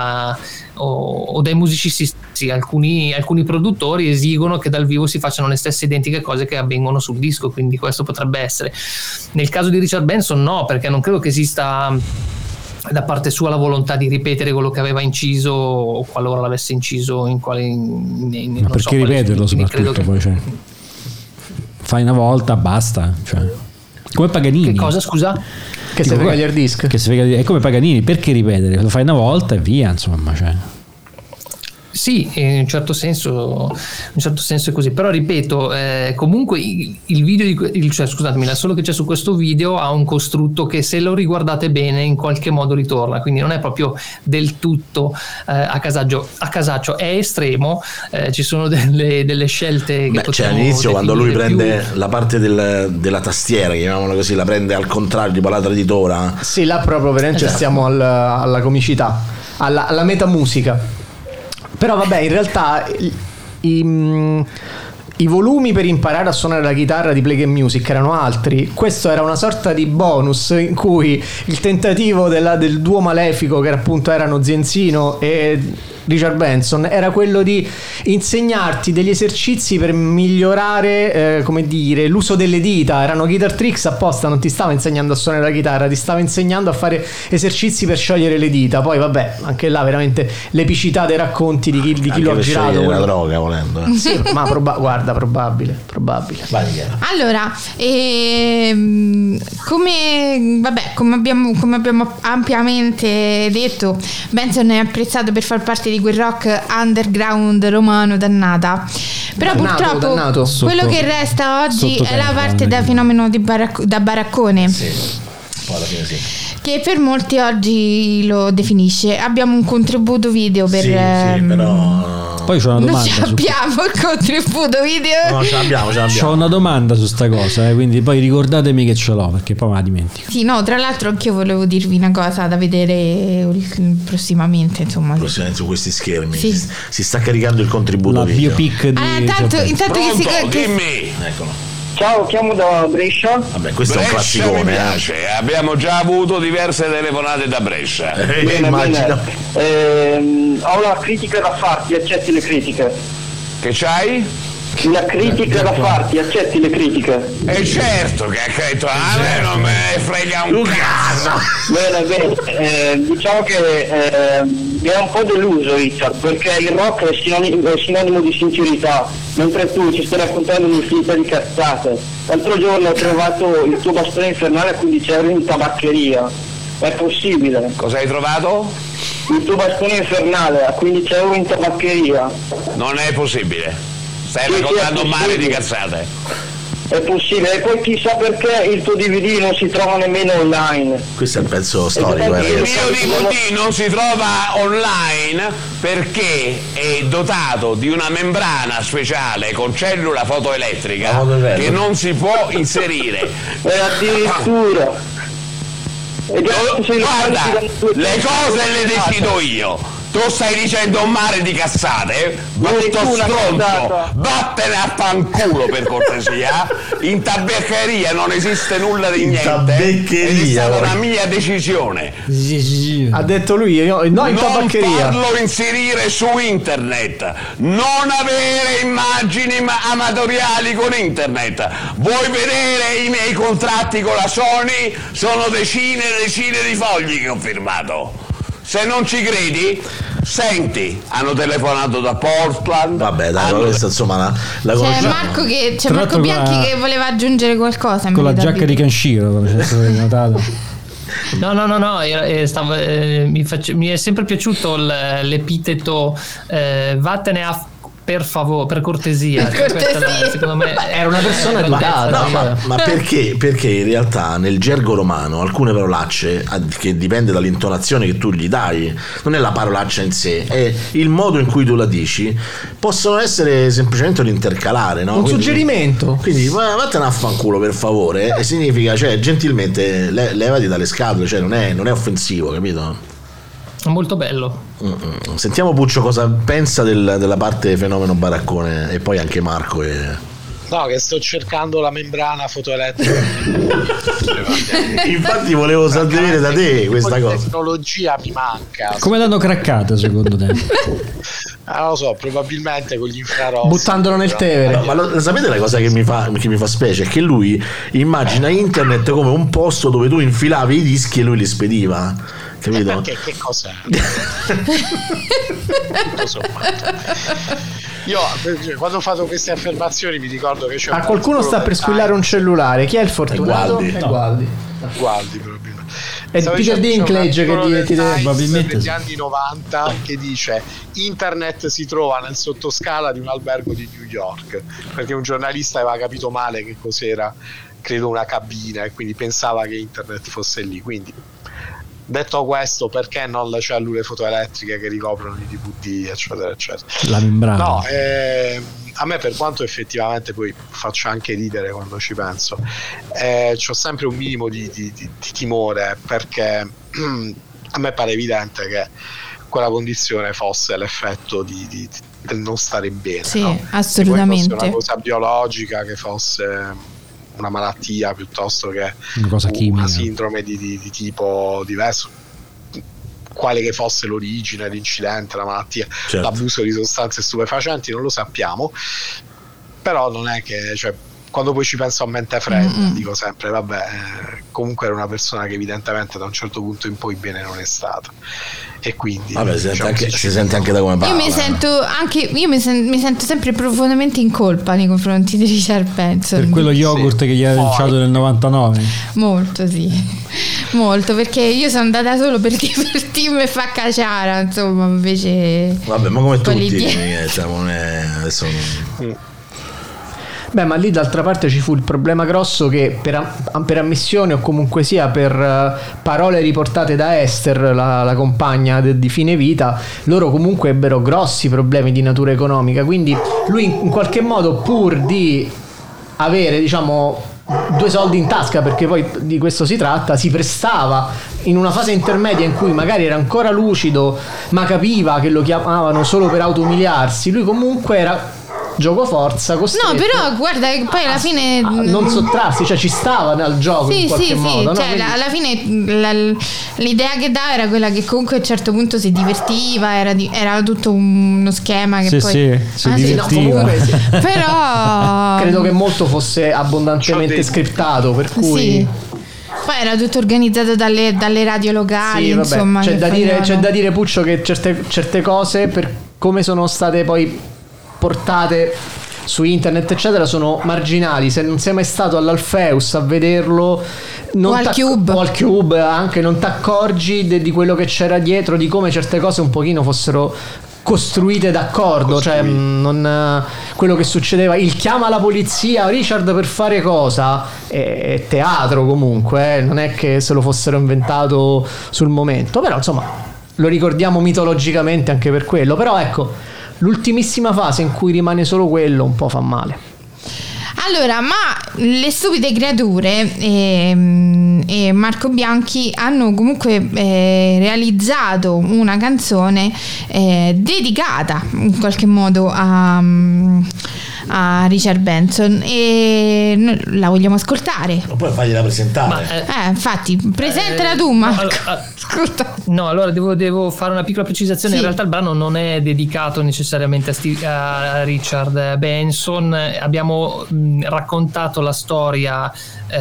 o dai musicisti. Alcuni produttori esigono che dal vivo si facciano le stesse identiche cose che avvengono sul disco, quindi questo potrebbe essere. Nel caso di Richard Benson no, perché non credo che esista da parte sua la volontà di ripetere quello che aveva inciso, o qualora l'avesse inciso in quale ma perché ripeterlo soprattutto poi, cioè, fai una volta basta, cioè come Paganini. Che cosa, scusa? Che si frega gli hard disk, è come Paganini, perché ripetere? Lo fai una volta e via, insomma, cioè. Sì, in un certo senso è così, però ripeto, comunque il video cioè scusatemi, l'assolo che c'è su questo video ha un costrutto che, se lo riguardate bene, in qualche modo ritorna, quindi non è proprio del tutto a casaccio, è estremo, ci sono delle scelte che c'è all'inizio quando lui prende la parte della tastiera, chiamiamola così, la prende al contrario, tipo la traditora. Sì, là proprio veramente esatto. Stiamo alla comicità, alla metamusica. Però vabbè, in realtà i volumi per imparare a suonare la chitarra di Play Game Music erano altri. Questo era una sorta di bonus in cui il tentativo del duo malefico, che appunto erano Zienzino e Richard Benson, era quello di insegnarti degli esercizi per migliorare come dire, l'uso delle dita. Erano guitar tricks apposta, non ti stava insegnando a suonare la chitarra, ti stava insegnando a fare esercizi per sciogliere le dita. Poi vabbè, anche là veramente l'epicità dei racconti di chi lo ha girato, la droga volendo. Sì, ma guarda, probabile. Vai, allora, come abbiamo ampiamente detto, Benson è apprezzato per far parte di quel rock underground romano dannata, però purtroppo quello che resta oggi è la parte da fenomeno da baraccone, sì, poi alla fine sì, che per molti oggi lo definisce. Abbiamo un contributo video per Poi c'ho una domanda. Non abbiamo il contributo video. No, ce l'abbiamo. C'ho una domanda su sta cosa, quindi poi ricordatemi che ce l'ho, perché poi me la dimentico. Sì, no, tra l'altro anch'io volevo dirvi una cosa da vedere prossimamente, insomma. Prossimamente su questi schermi. Sì. Si sta caricando il contributo video. Biopic di intanto che dimmi. Eccolo. Ciao, chiamo da Brescia. Vabbè, questo Brescia è un classicone. Mi piace. Abbiamo già avuto diverse telefonate da Brescia. Immagino. Ho una critica da farti, accetti le critiche. Che c'hai? Una critica da farti, accetti le critiche. E certo che accanto a me non me ne frega un cazzo. Bene, diciamo che mi è un po' deluso, Richard, perché il rock è sinonimo di sincerità, mentre tu ci stai raccontando un'infinità di cazzate. L'altro giorno ho trovato il tuo bastone infernale a 15 euro in tabaccheria. È possibile? Cosa hai trovato? Il tuo bastone infernale a 15 euro in tabaccheria. Non è possibile. Stai raccontando un mare di cazzate. È possibile, e poi chissà perché il tuo DVD non si trova nemmeno online. Questo è il pezzo storico. Il mio DVD non si trova online perché è dotato di una membrana speciale con cellula fotoelettrica che non si può inserire. E addirittura. Guarda, le cose le decido io. Tu stai dicendo un mare di cazzate? Brutto stronzo, vattene a fanculo per cortesia. In tabaccheria non esiste nulla di niente. È stata una mia decisione. Ha detto lui, no, in tabaccheria. Non farlo inserire su internet, non avere immagini amatoriali con internet. Vuoi vedere i miei contratti con la Sony? Sono decine e decine di fogli che ho firmato. Se non ci credi, senti, hanno telefonato da Portland. Vabbè, dai, questa insomma la conosciamo. C'è Marco Bianchi che voleva aggiungere qualcosa. Con la giacca di Canshiro, notato. No, mi è sempre piaciuto l'epiteto vattene a per favore, per cortesia. Secondo me era una persona educata. No, ma perché? Perché in realtà nel gergo romano alcune parolacce, che dipende dall'intonazione che tu gli dai, non è la parolaccia in sé, è il modo in cui tu la dici, possono essere semplicemente un intercalare, no? Un suggerimento. Quindi vattene a fanculo per favore, e significa, cioè, gentilmente levati dalle scatole, cioè non è offensivo, capito? Molto bello. Sentiamo Puccio cosa pensa della parte fenomeno baraccone, e poi anche Marco. No, che sto cercando la membrana fotoelettrica. Infatti volevo sapere da te questa cosa. La tecnologia mi manca. Come l'hanno craccata secondo te? Non lo so, probabilmente con gli infrarossi. Buttandolo nel Tevere. Ma sapete la cosa che mi fa specie? È che lui immagina internet come un posto dove tu infilavi i dischi e lui li spediva. Capito? Che cos'è? Tutto sommato. Io quando ho fatto queste affermazioni mi ricordo che c'è qualcuno sta per squillare un cellulare. Chi è il fortunato? Gualdi probabilmente. È Peter Dinklage che ti probabilmente negli anni 90 che dice: internet si trova nel sottoscala di un albergo di New York, perché un giornalista aveva capito male che cos'era, credo, una cabina, e quindi pensava che internet fosse lì. Quindi, detto questo, perché non le cellule fotoelettriche che ricoprono i DVD, eccetera eccetera? La membrana. No, a me, per quanto effettivamente poi faccio anche ridere quando ci penso, c'ho sempre un minimo di timore, perché a me pare evidente che quella condizione fosse l'effetto del non stare bene. Sì, no? assolutamente. Che fosse una cosa biologica, che fosse una malattia piuttosto che una sindrome di tipo diverso, quale che fosse l'origine, l'incidente, la malattia, certo, l'abuso di sostanze stupefacenti, non lo sappiamo, però non è che, cioè, quando poi ci penso a mente fredda, dico sempre vabbè, comunque era una persona che evidentemente da un certo punto in poi bene non è stata, e quindi vabbè, si sente anche da come parla. Io mi sento sempre profondamente in colpa nei confronti di Richard Benson per quello yogurt che gli ha lanciato nel 99. Molto, sì, molto, perché io sono andata solo per divertirmi e fa caciara, insomma, invece vabbè, ma come tutti adesso Beh, ma lì d'altra parte ci fu il problema grosso che per ammissione o comunque sia per parole riportate da Esther, la compagna di fine vita, loro comunque ebbero grossi problemi di natura economica, quindi lui in qualche modo, pur di avere, diciamo, due soldi in tasca, perché poi di questo si tratta, si prestava in una fase intermedia in cui magari era ancora lucido ma capiva che lo chiamavano solo per automiliarsi, lui comunque era giocoforza costretto. No, però guarda che poi alla fine non sottrarsi, cioè ci stava nel gioco in qualche modo, cioè, no? alla fine l'idea che dava era quella che comunque a un certo punto si divertiva, era tutto uno schema che poi si divertiva. Però credo che molto fosse abbondantemente scriptato, per cui poi era tutto organizzato dalle radio locali, insomma. C'è da dire Puccio che certe cose, per come sono state poi portate su internet eccetera, sono marginali. Se non sei mai stato all'Alpheus a vederlo o al Cube anche, non ti accorgi di quello che c'era dietro, di come certe cose un pochino fossero costruite d'accordo. Cioè quello che succedeva, il chiama la polizia Richard per fare cosa, è teatro comunque, non è che se lo fossero inventato sul momento, però insomma lo ricordiamo mitologicamente anche per quello. Però ecco, l'ultimissima fase in cui rimane solo quello un po' fa male. Allora, ma le stupide creature e Marco Bianchi hanno comunque realizzato una canzone dedicata in qualche modo a Richard Benson, e noi la vogliamo ascoltare. Non puoi fargliela presentare. Infatti, presentala tu, Marco. No, allora devo fare una piccola precisazione. In realtà il brano non è dedicato necessariamente a Richard Benson. Abbiamo raccontato la storia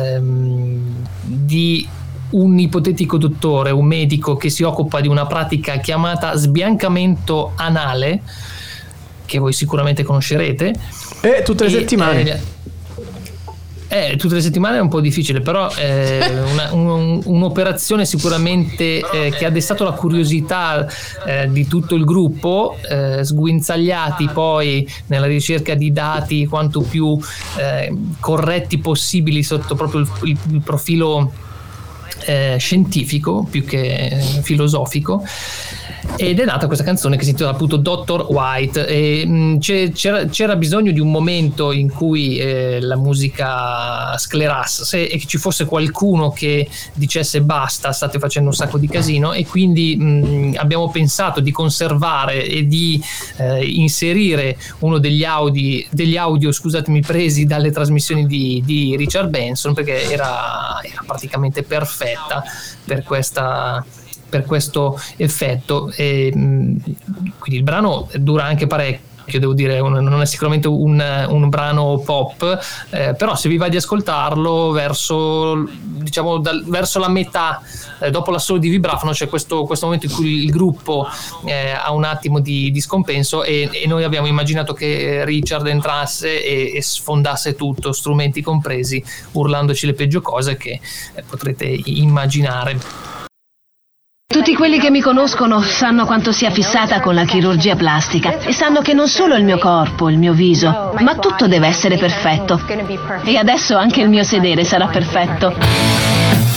di un ipotetico dottore, un medico che si occupa di una pratica chiamata sbiancamento anale, che voi sicuramente conoscerete. Tutte le settimane. Tutte le settimane è un po' difficile, però un'operazione sicuramente che ha destato la curiosità di tutto il gruppo, sguinzagliati poi nella ricerca di dati quanto più corretti possibili sotto proprio il profilo scientifico più che filosofico. Ed è nata questa canzone che si intitola appunto Dr. White, e c'era bisogno di un momento in cui la musica sclerasse e che ci fosse qualcuno che dicesse basta, state facendo un sacco di casino, e quindi abbiamo pensato di conservare e di inserire uno degli audio scusatemi, presi dalle trasmissioni di Richard Benson, perché era praticamente perfetta per questo effetto. E quindi il brano dura anche parecchio, devo dire, non è sicuramente un brano pop, però se vi va di ascoltarlo verso la metà, dopo l'assolo di vibrafono, c'è questo momento in cui il gruppo ha un attimo di scompenso, e noi abbiamo immaginato che Richard entrasse e sfondasse tutto, strumenti compresi, urlandoci le peggio cose che potrete immaginare. Tutti quelli che mi conoscono sanno quanto sia fissata con la chirurgia plastica, e sanno che non solo il mio corpo, il mio viso, ma tutto deve essere perfetto. E adesso anche il mio sedere sarà perfetto.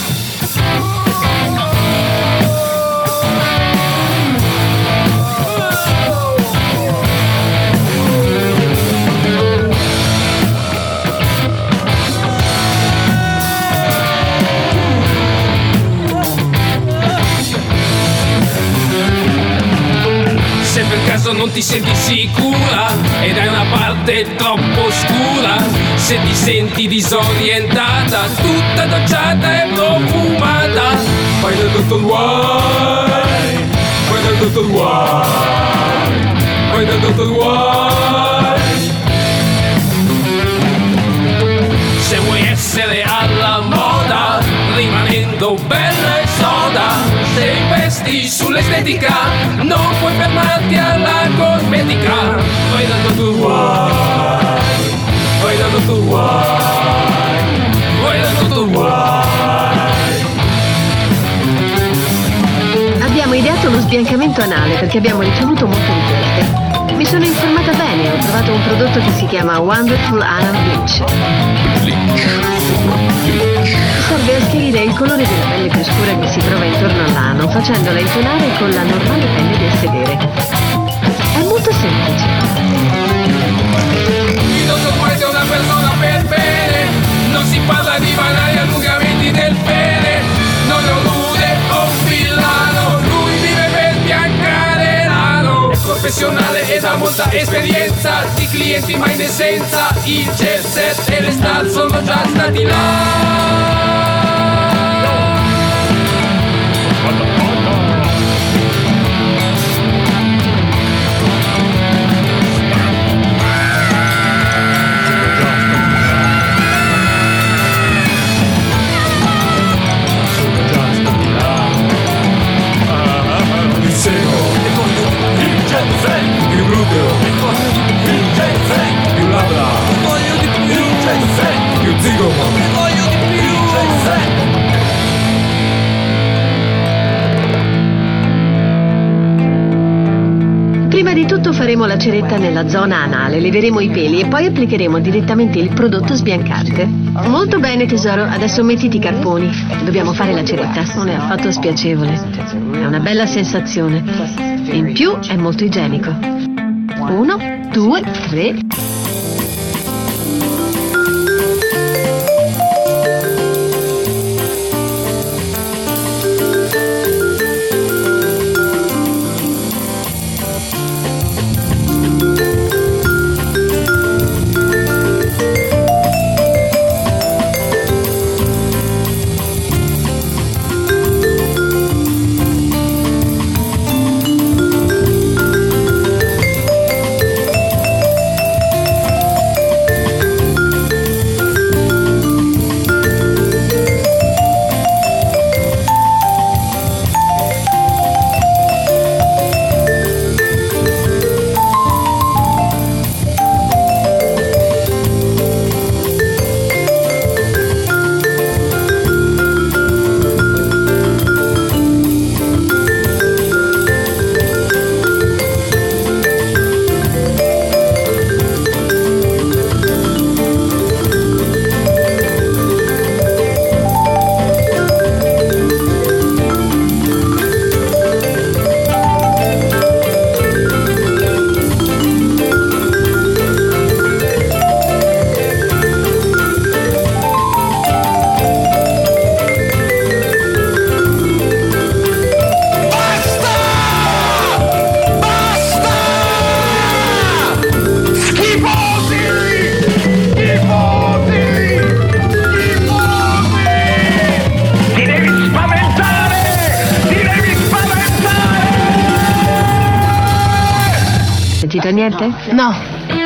Non ti senti sicura ed hai una parte troppo oscura, se ti senti disorientata, tutta docciata e profumata, vai dal dottor White, vai dal dottor White, vai dal dottor White. Se vuoi essere alla moda, rimanendo bella e soda, se investi sull'estetica, non puoi fermarti alla cosmetica. Vai dal dottor White, vai dal dottor White, vai dal dottor White. Abbiamo ideato lo sbiancamento anale perché abbiamo ricevuto molte richieste. Mi sono informata bene, ho trovato un prodotto che si chiama Wonderful Anal Bleach. Serve a schiarire il colore della pelle più scura che si trova intorno all'ano, facendola intonare con la normale pelle del sedere. È molto semplice. Non so quasi una persona per bene, non si parla di banali allungamenti del pene, non è un rude o un villano, lui vive per biancare l'ano. È professionale ed ha molta esperienza di clienti, ma in essenza il jet set e le star sono già stati là. Più gluteo, più labbra, più zigomo, Prima di tutto faremo la ceretta nella zona anale, leveremo i peli e poi applicheremo direttamente il prodotto sbiancante. Molto bene tesoro, adesso mettiti i carponi. Dobbiamo fare la ceretta, non è affatto spiacevole. È una bella sensazione. In più è molto igienico. 1, 2, 3... Sentito niente? No.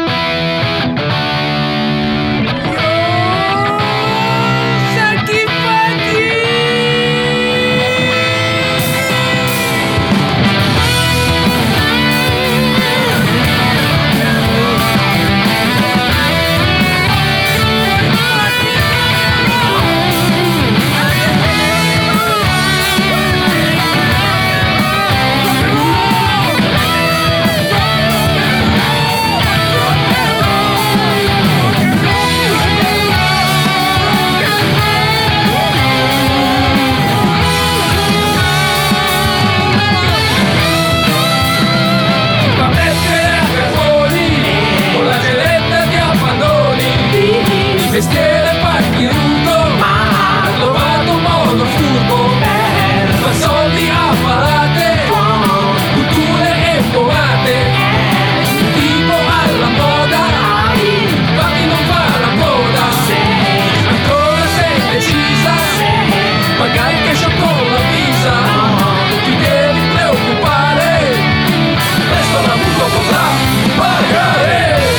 Mestiere parti rudo, ma ho trovato un modo furbo per soldi a parate, culture e pomate, tipo alla moda, infatti non fa la coda, ancora sei decisa, magari che con la visa, ti devi preoccupare, presto la mutua potrà pagare.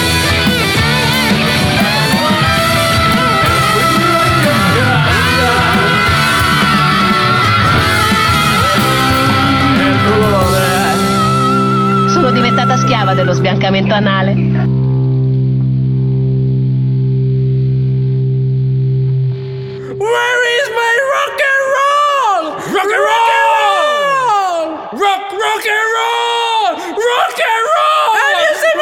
Sono diventata schiava dello sbiancamento anale. Where is my rock and roll? Rock and roll! Rock and roll! Rock and roll! And is it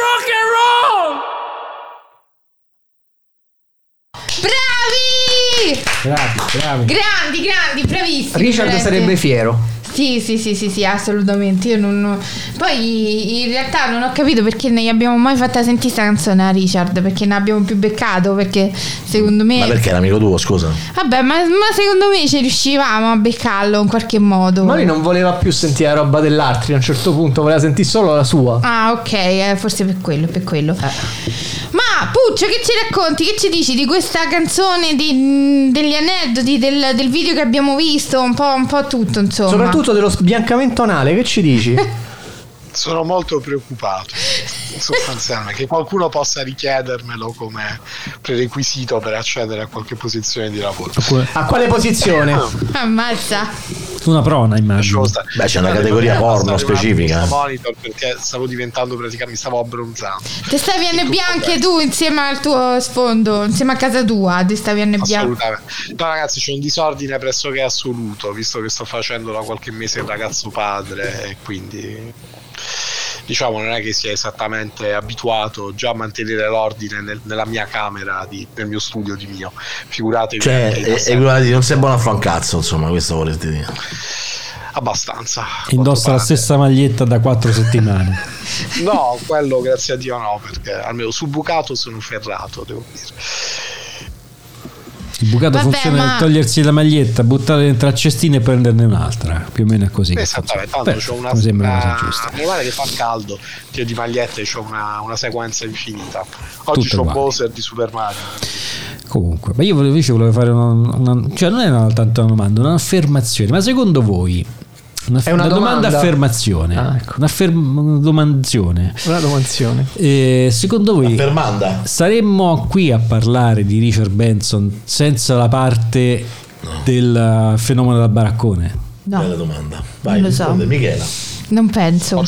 rock and roll! Bravi! Grandi, bravissimi. Richard sarebbe fiero. Sì, assolutamente. Io non. Poi in realtà non ho capito perché ne abbiamo mai fatta sentire questa canzone a Richard, perché ne abbiamo più beccato, perché secondo me. Ma perché era amico tuo, scusa? Vabbè, ma secondo me ci riuscivamo a beccarlo in qualche modo. Ma lui non voleva più sentire la roba dell'altro, a un certo punto voleva sentire solo la sua. Ah, ok, forse per quello. Ma Puccio, che ci racconti? Che ci dici di questa canzone, degli aneddoti, del video che abbiamo visto, un po' tutto, insomma. Soprattutto dello sbiancamento anale, che ci dici? Sono molto preoccupato, sostanzialmente, che qualcuno possa richiedermelo come prerequisito per accedere a qualche posizione di lavoro. A quale posizione? Ammazza. Una prona, immagino. Beh, c'è una categoria porno specifica. Monitor, perché stavo diventando praticamente, mi stavo abbronzando. Te stavi a nebbiare anche tu insieme al tuo sfondo, insieme a casa tua, te stavi a nebbiare. Assolutamente. No, ragazzi, c'è un disordine pressoché assoluto, visto che sto facendo da qualche mese il ragazzo padre, e quindi diciamo non è che sia esattamente abituato già a mantenere l'ordine nella mia camera, nel mio studio di mio, figuratevi. Non sei buono a fare un cazzo, insomma, questo volete dire. Abbastanza. Indossa la stessa maglietta da 4 settimane. No, quello grazie a Dio no, perché almeno sul bucato sono ferrato, devo dire. Il bucato funziona togliersi la maglietta, buttarla dentro al cestino e prenderne un'altra, più o meno è così. Esattamente, tanto c'ho una giusta. Mi pare che fa caldo, che di magliette c'ho una sequenza infinita. Oggi c'ho Bowser di Super Mario. Comunque, ma io volevo fare cioè non è tanto una domanda, un'affermazione. Ma secondo voi è una domanda affermazione? Ecco. Una domanzione. Secondo voi saremmo qui a parlare di Richard Benson senza la parte del fenomeno da baraccone? No. Bella domanda. Vai, non lo so. Michela. Non penso,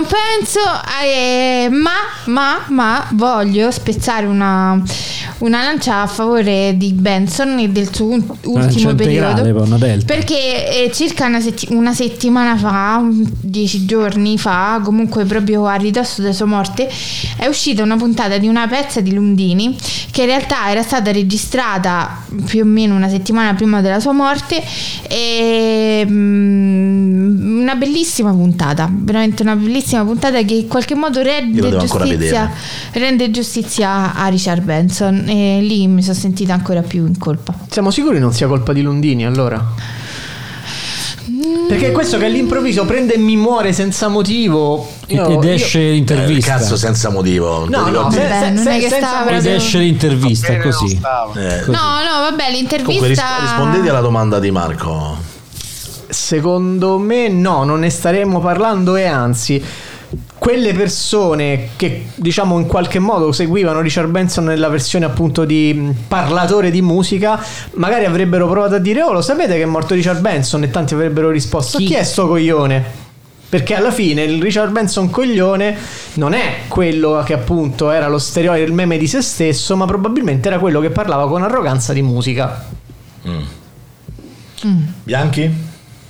ma voglio spezzare una lancia a favore di Benson e del suo ultimo periodo, perché circa una settimana fa, 10 giorni fa, comunque proprio a ridosso della sua morte, è uscita una puntata di una pezza di Lundini che in realtà era stata registrata più o meno una settimana prima della sua morte, e una bellissima puntata, veramente una bellissima puntata che in qualche modo rende giustizia a Richard Benson, e lì mi sono sentita ancora più in colpa. Siamo sicuri non sia colpa di Lundini, allora? Perché questo che all'improvviso prende e mi muore senza motivo ed esce l'intervista. Cazzo, senza motivo. Non è che stava ed esce l'intervista così. No, vabbè, l'intervista. Comunque rispondete alla domanda di Marco. Secondo me no, non ne staremmo parlando, e anzi quelle persone che diciamo in qualche modo seguivano Richard Benson nella versione appunto di parlatore di musica magari avrebbero provato a dire: oh, lo sapete che è morto Richard Benson? E tanti avrebbero risposto: chi è sto coglione? Perché alla fine il Richard Benson coglione non è quello che appunto era lo stereotipo, il meme di se stesso, ma probabilmente era quello che parlava con arroganza di musica. Bianchi?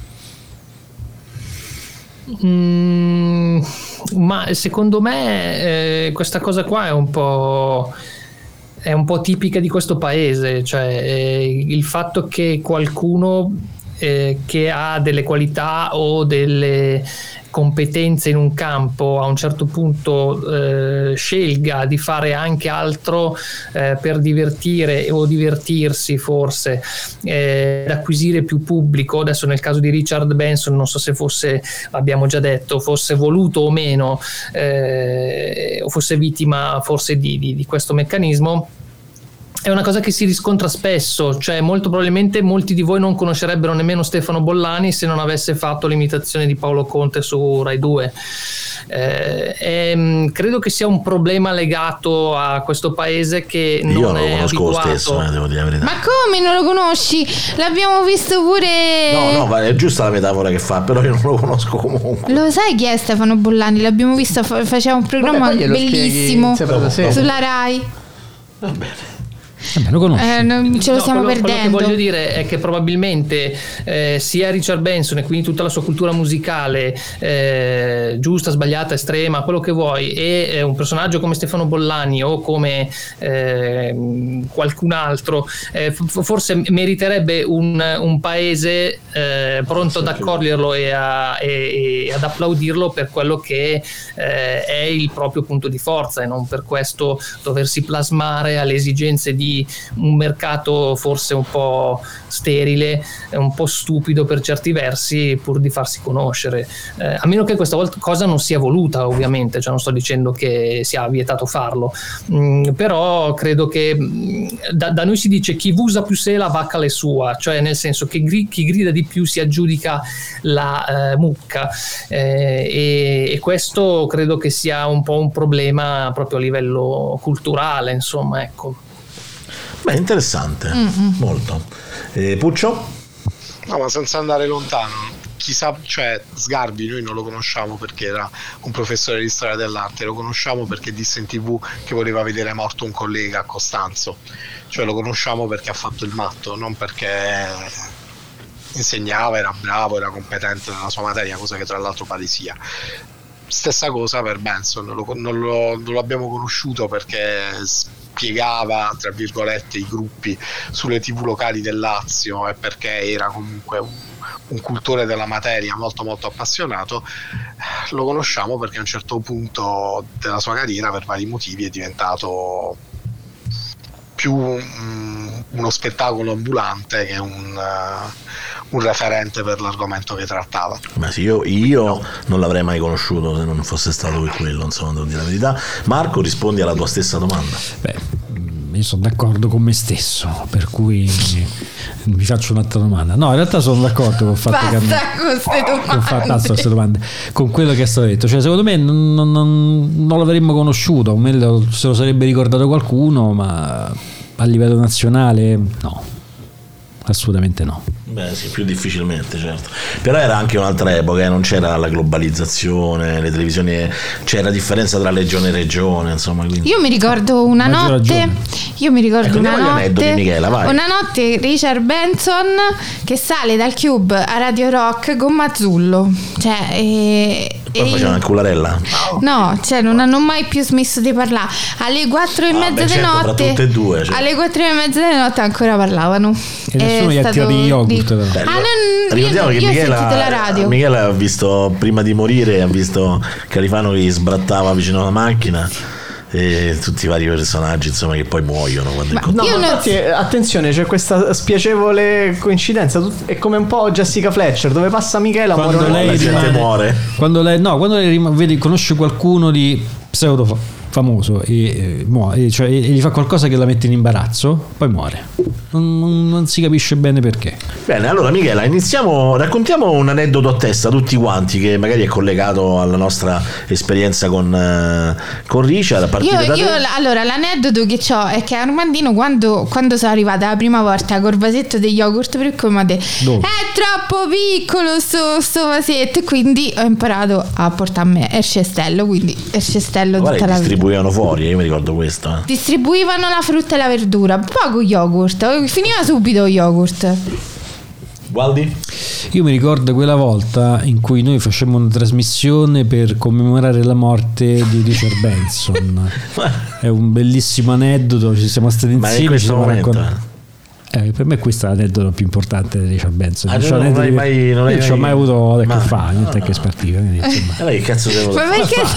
Ma secondo me questa cosa qua è un po' tipica di questo paese, cioè il fatto che qualcuno che ha delle qualità o delle competenze in un campo a un certo punto scelga di fare anche altro per divertire o divertirsi forse, ad acquisire più pubblico. Adesso nel caso di Richard Benson non so se fosse, l'abbiamo già detto, fosse voluto o meno o fosse vittima forse di questo meccanismo. È una cosa che si riscontra spesso, cioè molto probabilmente molti di voi non conoscerebbero nemmeno Stefano Bollani se non avesse fatto l'imitazione di Paolo Conte su Rai 2. Credo che sia un problema legato a questo paese che non è abituato. Io lo conosco lo stesso, devo dire la verità. Ma come non lo conosci? L'abbiamo visto pure. No, è giusta la metafora che fa, però io non lo conosco comunque. Lo sai chi è Stefano Bollani? L'abbiamo visto, faceva un programma bellissimo sulla Rai. Va bene. Lo conosci? Ce lo stiamo perdendo. Quello che voglio dire è che probabilmente sia Richard Benson e quindi tutta la sua cultura musicale, giusta, sbagliata, estrema, quello che vuoi, e un personaggio come Stefano Bollani o come qualcun altro forse meriterebbe un paese pronto ad accoglierlo e ad applaudirlo per quello che è il proprio punto di forza, e non per questo doversi plasmare alle esigenze di un mercato forse un po' sterile, un po' stupido per certi versi, pur di farsi conoscere, a meno che questa cosa non sia voluta, ovviamente, cioè non sto dicendo che sia vietato farlo, però credo che da noi si dice chi usa più sé la vacca le sua, cioè nel senso che chi grida di più si aggiudica la mucca, e questo credo che sia un po' un problema proprio a livello culturale, insomma, ecco. Beh, interessante, molto. Puccio? No, ma senza andare lontano, chissà, cioè Sgarbi noi non lo conosciamo perché era un professore di storia dell'arte, lo conosciamo perché disse in TV che voleva vedere morto un collega a Costanzo, cioè lo conosciamo perché ha fatto il matto, non perché insegnava, era bravo, era competente nella sua materia, cosa che tra l'altro pare sia. Stessa cosa per Benson, non lo abbiamo conosciuto perché spiegava, tra virgolette, i gruppi sulle TV locali del Lazio, e perché era comunque un cultore della materia molto molto appassionato. Lo conosciamo perché a un certo punto della sua carriera, per vari motivi, è diventato più uno spettacolo ambulante che un referente per l'argomento che trattava. Ma sì, io non l'avrei mai conosciuto se non fosse stato per quello, insomma, devo dire la verità. Marco, rispondi alla tua stessa domanda. Beh, io sono d'accordo con me stesso, per cui mi faccio un'altra domanda. No, in realtà sono d'accordo con il fatto queste domande, con quello che è stato detto. Cioè, secondo me non l'avremmo conosciuto, o meglio, se lo sarebbe ricordato qualcuno, ma a livello nazionale no, assolutamente no. Beh sì, più difficilmente, certo. Però era anche un'altra epoca, non c'era la globalizzazione, le televisioni, c'era differenza tra regione e regione, insomma. Quindi. Io mi ricordo una notte, Michela, vai. Una notte Richard Benson che sale dal Cube a Radio Rock con Mazzullo, cioè poi facevano anche cularella? No, cioè non hanno mai più smesso di parlare. Alle 4:30 di notte, tutte e due, cioè. Alle 4:30 di notte ancora parlavano. E nessuno gli ha tirato gli yogurt. Ricordiamo che Michela ha visto, prima di morire, ha visto Califano che gli sbrattava vicino alla macchina, e tutti i vari personaggi, insomma, che poi muoiono quando infatti, attenzione, c'è questa spiacevole coincidenza, è come un po' Jessica Fletcher, dove passa Michela quando lei muore, quando lei conosce qualcuno di pseudo famoso e gli fa qualcosa che la mette in imbarazzo, poi muore, non si capisce bene perché. Bene, allora Michela, raccontiamo un aneddoto a testa tutti quanti, che magari è collegato alla nostra esperienza con Richard, a partire da te. Allora, l'aneddoto che ho è che Armandino, quando sono arrivata la prima volta col vasetto degli yogurt, per cui mi ha detto è troppo piccolo sto vasetto, e quindi ho imparato a portarmi il cestello, quindi il cestello tutta la vita. Distribuivano fuori, io mi ricordo questo. Distribuivano la frutta e la verdura, poco yogurt, finiva subito yogurt. Gualdi? Io mi ricordo quella volta in cui noi facemmo una trasmissione per commemorare la morte di Richard Benson. È un bellissimo aneddoto, ci siamo stati insieme. Ma in questo momento per me questo è l'aneddoto più importante di Richard Benson. Non ho mai avuto da che fare, niente che espertiva. Che cazzo devo fare?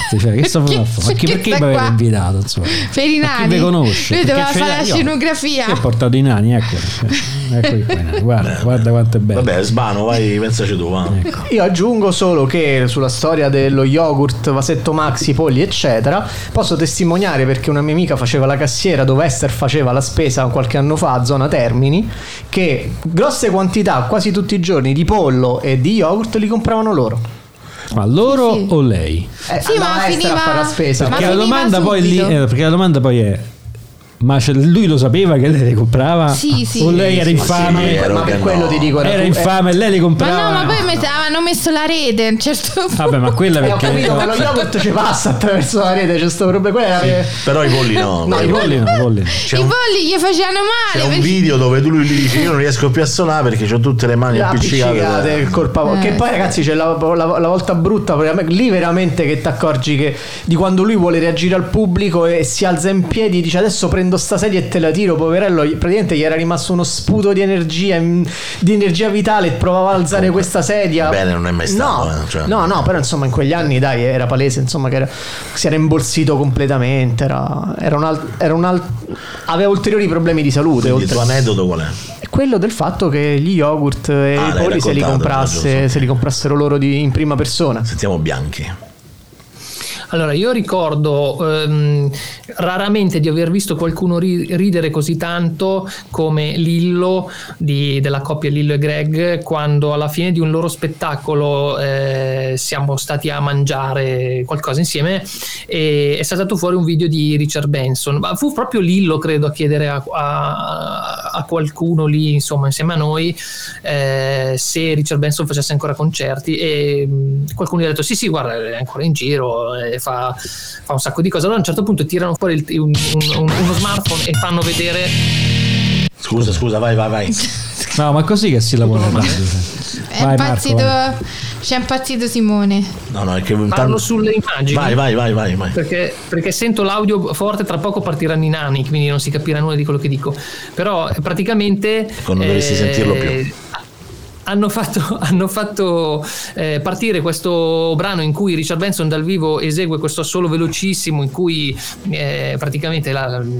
Perché mi avete invitato? Insomma? Per i nani. Chi vi conosce? Lui doveva fare la scenografia. Io ho portato i nani, eccoli qua. Guarda quanto è bello. Vabbè, Sbano, vai, pensaci tu. Io aggiungo solo che sulla storia dello yogurt, vasetto maxi, polli, eccetera, posso testimoniare, perché una mia amica faceva la cassiera dove Esther faceva la spesa qualche anno fa a zona Termini, che grosse quantità quasi tutti i giorni di pollo e di yogurt li compravano loro. Ma loro o lei? Sì, ma finiva a fare la spesa. Perché la domanda poi è: Ma lui lo sapeva che lei le comprava? Sì. O lei era infame? Ma per quello ti dico, era infame e lei le comprava. Ma poi avevano messo la rete a un certo punto. Vabbè, ma quella perché ho capito, ma lo yogurt ci passa attraverso la rete, c'è sto problema. Però i polli no. No, i polli no. I polli gli facevano male. C'è un video dove lui gli dice: io non riesco più a suonare perché ho tutte le mani appiccicate. Che poi, ragazzi, c'è la volta brutta. Lì veramente che ti accorgi che di quando lui vuole reagire al pubblico e si alza in piedi, dice: adesso prendo sta sedia e te la tiro. Poverello, praticamente gli era rimasto uno sputo di energia vitale e provava a alzare questa sedia. Bene, non è mai stato. No, però insomma in quegli anni dai era palese, insomma, che si era imbolsito completamente. Aveva ulteriori problemi di salute. Il tuo aneddoto qual è? Quello del fatto che gli yogurt e i polli se li comprassero loro in prima persona. Sentiamo Bianchi. Allora, io ricordo raramente di aver visto qualcuno ridere così tanto come Lillo della coppia Lillo e Greg, quando alla fine di un loro spettacolo siamo stati a mangiare qualcosa insieme e è saltato fuori un video di Richard Benson. Ma fu proprio Lillo, credo, a chiedere a qualcuno lì, insomma, insieme a noi, se Richard Benson facesse ancora concerti, e qualcuno gli ha detto sì, guarda, è ancora in giro, fa un sacco di cose. Allora a un certo punto tirano fuori uno smartphone e fanno vedere. Scusa, vai. No, ma così che si lavora in radio. C'è impazzito Simone. No, è che parlo sulle immagini. Vai. Perché sento l'audio forte, tra poco partiranno i nani, quindi non si capirà nulla di quello che dico. Però praticamente non dovresti sentirlo più. Hanno fatto partire questo brano in cui Richard Benson dal vivo esegue questo assolo velocissimo in cui praticamente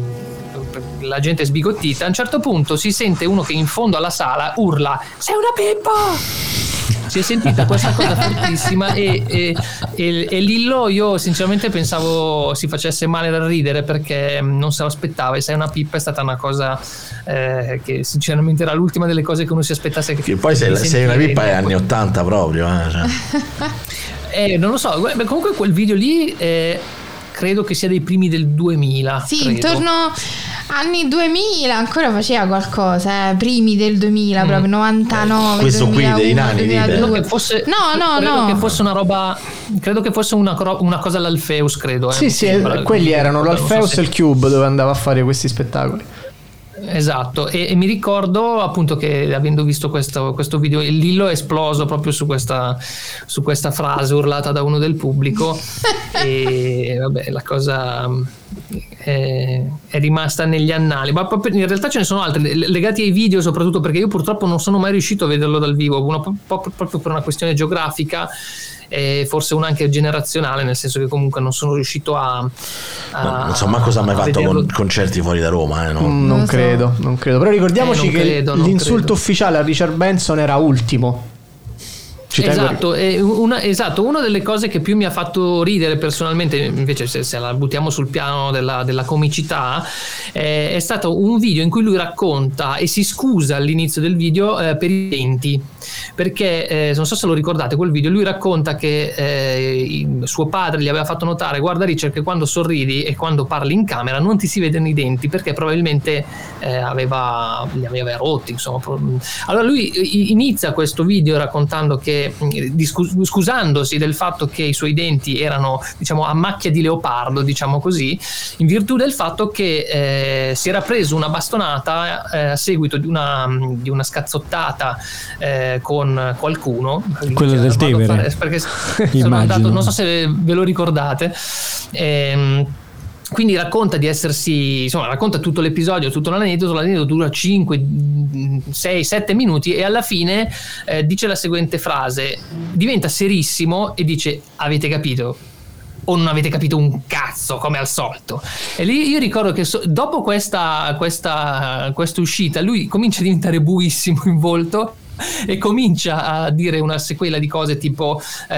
la gente è sbigottita. A un certo punto si sente uno che in fondo alla sala urla: sei una pippa! Si è sentita questa cosa fortissima e Lillo, io sinceramente pensavo si facesse male da ridere perché non se lo aspettava, e sei una pippa è stata una cosa che sinceramente era l'ultima delle cose che uno si aspettasse che poi sei una pippa è anni 80 proprio non lo so, comunque quel video lì credo che sia dei primi del 2000. Sì, credo. Intorno anni 2000 ancora faceva qualcosa, primi del 2000, proprio 99. Questo 2001, qui dei nani credo che fosse, no. Che fosse una roba, credo che fosse una cosa all'Alpheus, credo. Sì, quelli erano l'Alpheus e il Cube dove andava a fare questi spettacoli. Esatto, e mi ricordo appunto che avendo visto questo video, Lillo è esploso proprio su questa frase urlata da uno del pubblico e vabbè, la cosa è rimasta negli annali, ma in realtà ce ne sono altri legati ai video, soprattutto perché io purtroppo non sono mai riuscito a vederlo dal vivo, proprio per una questione geografica e forse una anche generazionale, nel senso che comunque non sono riuscito a non so manco se ha mai fatto concerti fuori da Roma, no? Non credo, però ricordiamoci che l'insulto ufficiale a Richard Benson era ultimo. Esatto, una delle cose che più mi ha fatto ridere personalmente, invece se la buttiamo sul piano della comicità, è stato un video in cui lui racconta e si scusa all'inizio del video per i denti, perché non so se lo ricordate quel video, lui racconta che suo padre gli aveva fatto notare: guarda Richard, che quando sorridi e quando parli in camera non ti si vedono i denti, perché probabilmente li aveva rotti, insomma. Allora lui inizia questo video raccontando che scusandosi del fatto che i suoi denti erano, diciamo, a macchia di leopardo, diciamo così, in virtù del fatto che si era preso una bastonata a seguito di una scazzottata con qualcuno, quello del Tevere, perché sono andato, non so se ve lo ricordate. Quindi racconta di essersi, insomma, racconta tutto l'episodio, tutto l'aneddoto dura 5, 6, 7 minuti e alla fine dice la seguente frase, diventa serissimo e dice: avete capito? O non avete capito un cazzo, come al solito. E lì io ricordo che dopo questa uscita lui comincia a diventare buissimo in volto e comincia a dire una sequela di cose tipo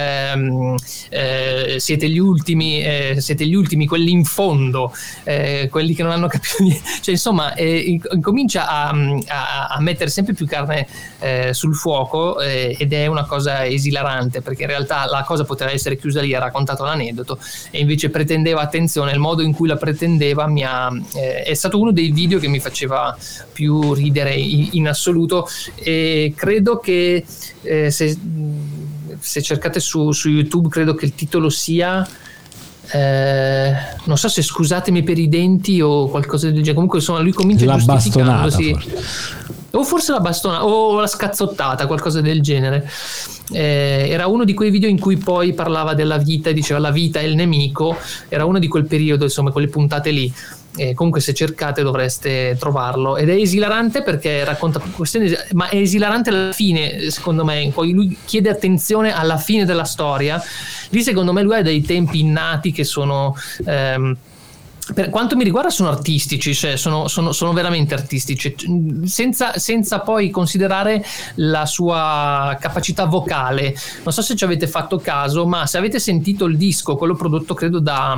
siete gli ultimi, quelli in fondo, quelli che non hanno capito niente, cioè insomma comincia a mettere sempre più carne sul fuoco, ed è una cosa esilarante, perché in realtà la cosa poteva essere chiusa lì, ha raccontato l'aneddoto, e invece pretendeva attenzione. Il modo in cui la pretendeva è stato uno dei video che mi faceva più ridere in assoluto, e credo che se cercate su YouTube, credo che il titolo sia non so se scusatemi per i denti o qualcosa del genere, comunque insomma lui comincia giustificandosi, o forse la bastonata o la scazzottata, qualcosa del genere. Era uno di quei video in cui poi parlava della vita e diceva la vita è il nemico, era uno di quel periodo, insomma, quelle puntate lì. Comunque se cercate dovreste trovarlo, ed è esilarante perché racconta questioni, ma è esilarante alla fine, secondo me. Poi lui chiede attenzione alla fine della storia. Lì secondo me lui ha dei tempi innati che sono per quanto mi riguarda sono artistici, cioè sono veramente artistici, senza poi considerare la sua capacità vocale. Non so se ci avete fatto caso, ma se avete sentito il disco, quello prodotto credo da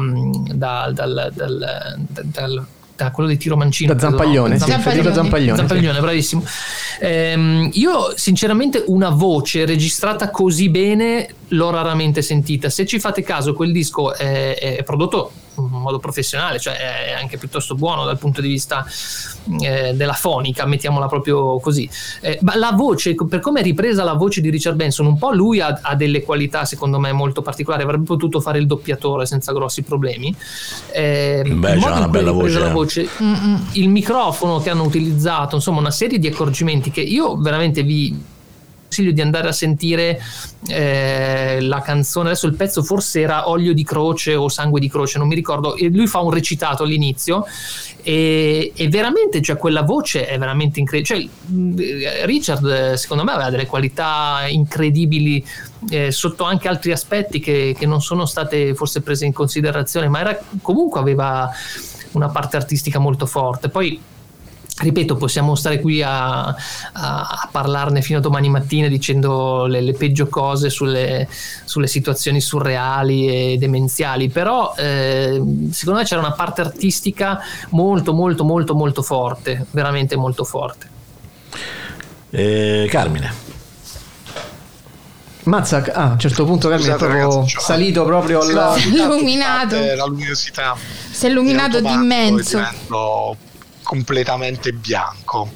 quello di Tiro Mancino, da Zampaglione, Zampaglione, bravissimo. Io sinceramente una voce registrata così bene l'ho raramente sentita. Se ci fate caso, quel disco è prodotto in modo professionale, cioè è anche piuttosto buono dal punto di vista della fonica, mettiamola proprio così. Ma la voce, per come è ripresa la voce di Richard Benson, un po' lui ha delle qualità secondo me molto particolari, avrebbe potuto fare il doppiatore senza grossi problemi. C'è una bella voce. Il microfono che hanno utilizzato, insomma una serie di accorgimenti che io veramente vi consiglio di andare a sentire. La canzone, adesso il pezzo forse era Olio di Croce o Sangue di Croce, non mi ricordo, e lui fa un recitato all'inizio e veramente, cioè quella voce è veramente incredibile. Cioè, Richard secondo me aveva delle qualità incredibili sotto anche altri aspetti che non sono state forse prese in considerazione, ma comunque aveva una parte artistica molto forte. Poi ripeto, possiamo stare qui a parlarne fino a domani mattina dicendo le peggio cose sulle situazioni surreali e demenziali, però secondo me c'era una parte artistica molto molto molto molto forte, veramente molto forte. Carmine. Mazza, a un certo punto Carmine è proprio salito proprio illuminato, la luminosità, si è illuminato di immenso, completamente bianco.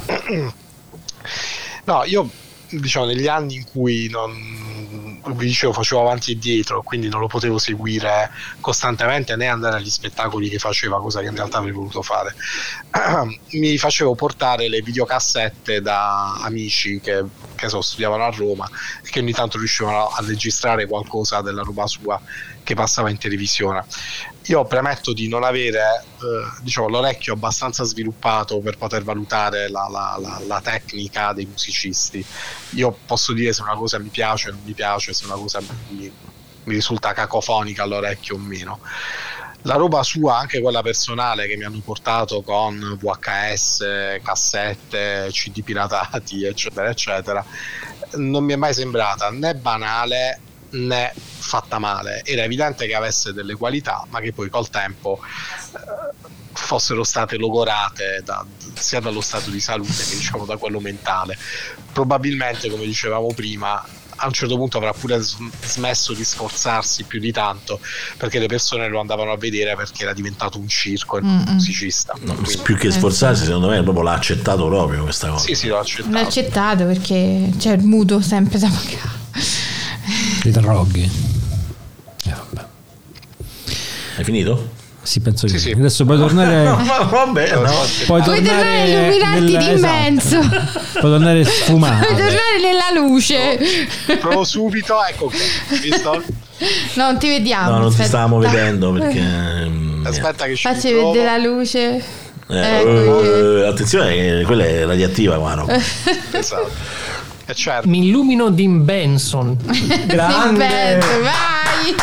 No, io diciamo negli anni in cui vi dicevo facevo avanti e dietro, quindi non lo potevo seguire costantemente né andare agli spettacoli che faceva, cosa che in realtà avrei voluto fare. Mi facevo portare le videocassette da amici che studiavano a Roma e che ogni tanto riuscivano a registrare qualcosa della roba sua che passava in televisione. Io premetto di non avere l'orecchio abbastanza sviluppato per poter valutare la tecnica dei musicisti. Io posso dire se una cosa mi piace o non mi piace, se una cosa mi risulta cacofonica all'orecchio o meno. La roba sua, anche quella personale che mi hanno portato con VHS, cassette, CD piratati, eccetera eccetera, non mi è mai sembrata né banale né fatta male. Era evidente che avesse delle qualità, ma che poi col tempo fossero state logorate sia dallo stato di salute che diciamo da quello mentale. Probabilmente, come dicevamo prima, a un certo punto avrà pure smesso di sforzarsi più di tanto, perché le persone lo andavano a vedere perché era diventato un circo e non un musicista. No, più che sforzarsi, secondo me proprio l'ha accettato proprio questa cosa. Sì, l'ha accettato perché c'è il mutuo sempre da pagare. I droghi. Vabbè. Hai finito? Sì, penso che sì. Adesso puoi tornare. Vabbè, no. Puoi tornare illuminati di immenso. Puoi tornare sfumato. Puoi tornare nella luce. Provo subito, ecco qui. Visto? No, non ti vediamo. No, non ti stavamo vedendo perché. Aspetta che ci facci vedere la luce. Attenzione, quella è radioattiva, guarda. Esatto. Certo. Mi illumino di Benson. Grande. Vai.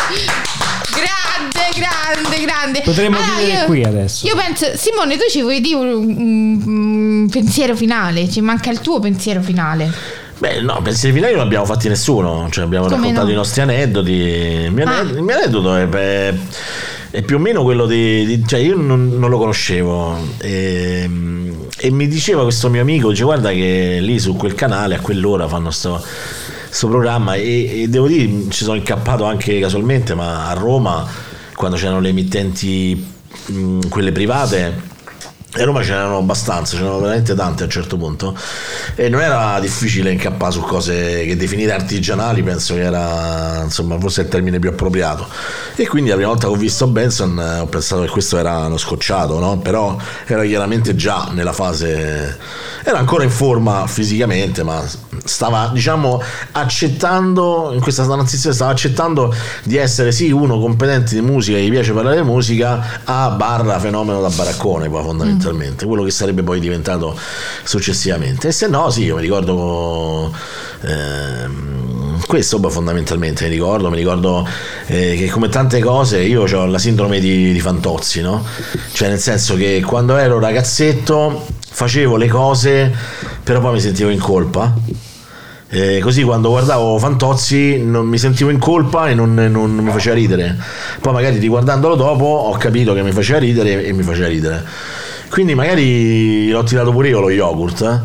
Grande. Potremmo dire qui adesso. Io penso, Simone, tu ci vuoi dire un pensiero finale? Ci manca il tuo pensiero finale. Beh, no, pensieri finali non abbiamo fatti nessuno, cioè abbiamo raccontato i nostri aneddoti. Il mio aneddoto è più o meno quello cioè io non lo conoscevo e mi diceva questo mio amico, dice guarda che lì su quel canale a quell'ora fanno sto programma e devo dire ci sono incappato anche casualmente, ma a Roma quando c'erano le emittenti quelle private a Roma ce n'erano abbastanza, ce n'erano veramente tante a un certo punto e non era difficile incappare su cose che definire artigianali, penso che era insomma forse il termine più appropriato, e quindi la prima volta che ho visto Benson ho pensato che questo era uno scocciato, no? Però era chiaramente già nella fase, era ancora in forma fisicamente, ma stava diciamo accettando, in questa transizione stava accettando di essere sì uno competente di musica, gli piace parlare di musica, a barra fenomeno da baraccone poi fondamentalmente quello che sarebbe poi diventato successivamente. E se no sì, io mi ricordo questo fondamentalmente, mi ricordo che come tante cose io ho la sindrome di Fantozzi, no? Cioè nel senso che quando ero ragazzetto facevo le cose però poi mi sentivo in colpa. Così quando guardavo Fantozzi non mi sentivo in colpa e non mi faceva ridere, poi magari riguardandolo dopo ho capito che mi faceva ridere e mi faceva ridere, quindi magari l'ho tirato pure io lo yogurt,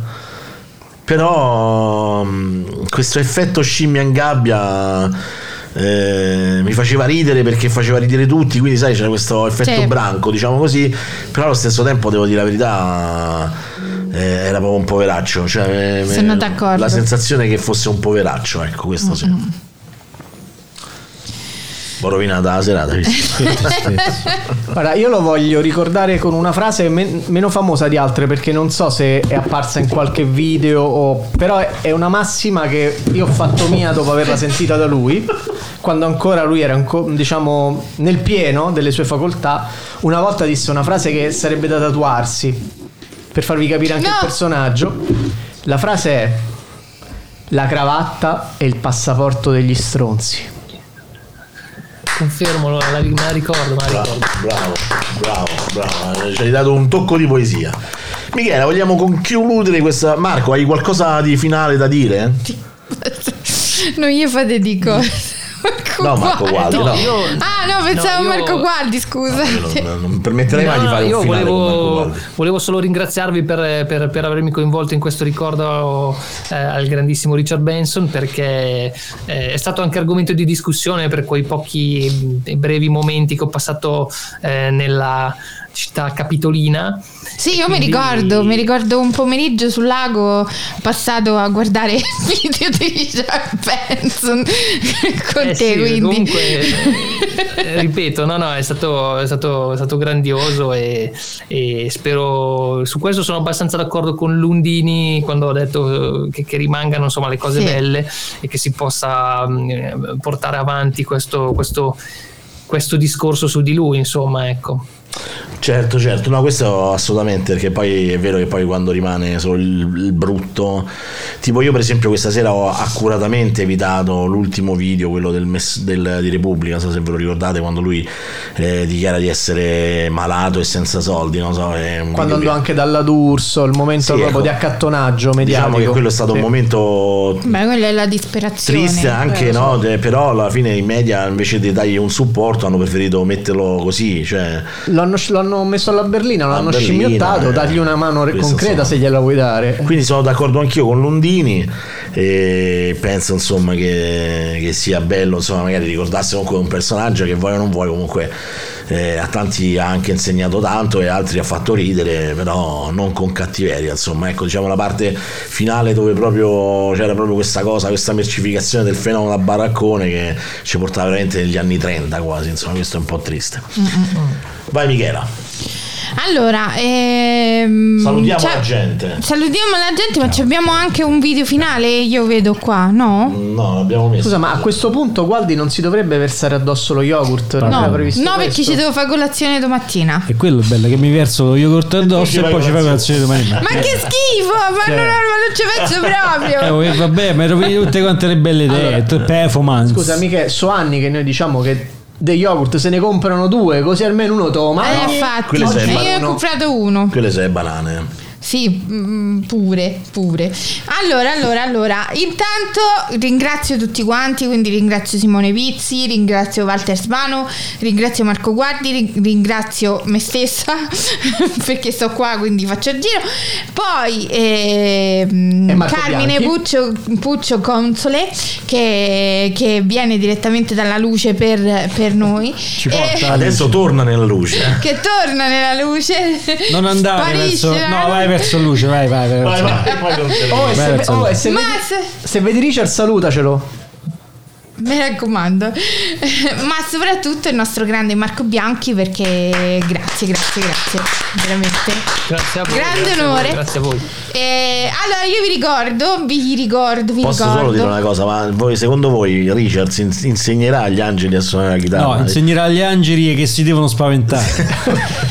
però questo effetto scimmia in gabbia mi faceva ridere perché faceva ridere tutti, quindi sai c'era questo effetto branco diciamo così, però allo stesso tempo devo dire la verità era proprio un poveraccio, cioè sono d'accordo, la sensazione che fosse un poveraccio, ecco questo sì. Ho rovinato la serata. Guarda, io lo voglio ricordare con una frase meno famosa di altre, perché non so se è apparsa in qualche video però è una massima che io ho fatto mia dopo averla sentita da lui quando ancora lui era diciamo nel pieno delle sue facoltà. Una volta disse una frase che sarebbe da tatuarsi per farvi capire anche il personaggio. La frase è: la cravatta è il passaporto degli stronzi. Confermo, me la ricordo. Bravo, ci hai dato un tocco di poesia. Michela, vogliamo concludere questa? Marco, hai qualcosa di finale da dire? No, io fate di cose. Marco Gualdi, no. Pensavo Marco Gualdi, scusa. Non permetterei mai di fare un finale con Marco Gualdi. Volevo solo ringraziarvi per avermi coinvolto in questo ricordo al grandissimo Richard Benson, perché è stato anche argomento di discussione per quei pochi e brevi momenti che ho passato nella città capitolina. Sì, io mi ricordo un pomeriggio sul lago passato a guardare video di Richard Benson con te, sì, quindi comunque ripeto, è stato grandioso e spero, su questo sono abbastanza d'accordo con Lundini quando ho detto che rimangano insomma le cose belle e che si possa portare avanti questo discorso su di lui, insomma, ecco. Certo, no, questo assolutamente, perché poi è vero che poi quando rimane solo il brutto, tipo io per esempio questa sera ho accuratamente evitato l'ultimo video, quello di Repubblica, non so se ve lo ricordate, quando lui dichiara di essere malato e senza soldi, non so, quando andò anche dalla D'Urso, il momento proprio di accattonaggio mediatico. Diciamo che quello è stato un momento quella è la disperazione, triste anche, no? Però alla fine i media invece di dargli un supporto hanno preferito metterlo così, cioè l'hanno messo alla berlina, l'hanno scimmiottato, dagli una mano concreta se gliela vuoi dare. Quindi sono d'accordo anch'io con Lundini e penso insomma che sia bello insomma magari ricordarsi comunque un personaggio che vuoi o non vuoi comunque a tanti ha anche insegnato tanto e altri ha fatto ridere, però non con cattiveria, insomma, ecco, diciamo la parte finale dove proprio c'era proprio questa cosa, questa mercificazione del fenomeno da baraccone che ci portava veramente negli anni 30 quasi, insomma, questo è un po' triste. Vai Michela. Allora, salutiamo la gente. Ma abbiamo anche un video finale, io vedo qua, no? No, l'abbiamo messo. Scusa, ma a questo punto Gualdi non si dovrebbe versare addosso lo yogurt? No, perché ci devo fare colazione domattina. E quello è bello, che mi verso lo yogurt addosso e poi ci fai colazione domattina. Ma che schifo, ma non ci penso proprio. Vabbè, mi rovini tutte quante le belle idee. Performance. Scusa, mica so anni che noi diciamo che degli yogurt se ne comprano 2, così almeno uno toma. Infatti, io ho comprato uno. Quelle sei banane. Sì, pure. Allora, intanto ringrazio tutti quanti, quindi ringrazio Simone Vizzi, ringrazio Walter Sbano, ringrazio Marco Guardi, ringrazio me stessa perché sto qua, quindi faccio il giro. Poi Carmine Puccio Console che viene direttamente dalla luce per noi. Ci porta adesso torna nella luce. Che torna nella luce. Non andare verso, no, vai verso luce, vai. Se vedi Richard, salutacelo. Mi raccomando. Ma soprattutto il nostro grande Marco Bianchi, perché grazie veramente, grazie a voi, grande onore, grazie a voi. Allora io vi ricordo posso solo dire una cosa, ma secondo voi Richard insegnerà agli angeli a suonare la chitarra? No, insegnerà agli angeli che si devono spaventare.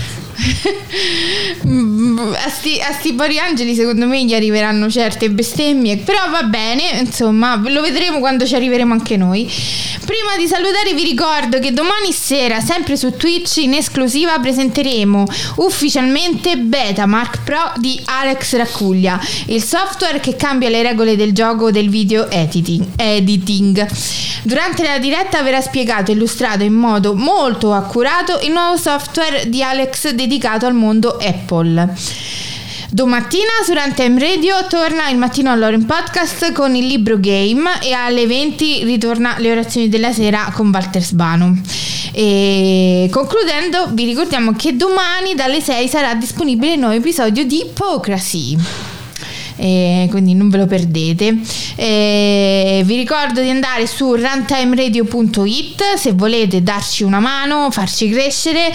A sti pari angeli secondo me gli arriveranno certe bestemmie, però va bene, insomma lo vedremo quando ci arriveremo anche noi. Prima di salutare vi ricordo che domani sera sempre su Twitch in esclusiva presenteremo ufficialmente Betamark Pro di Alex Raccuglia, il software che cambia le regole del gioco del video editing. Durante la diretta verrà spiegato e illustrato in modo molto accurato il nuovo software di Alex dedicato al mondo Apple. Domattina su Runtime Radio torna il Mattino all'Oro in podcast con il libro Game, e alle 20 ritorna le orazioni della sera con Walter Sbano. E concludendo vi ricordiamo che domani dalle 6 sarà disponibile il nuovo episodio di Hypocrisy. Quindi non ve lo perdete. Vi ricordo di andare su runtimeradio.it se volete darci una mano, farci crescere,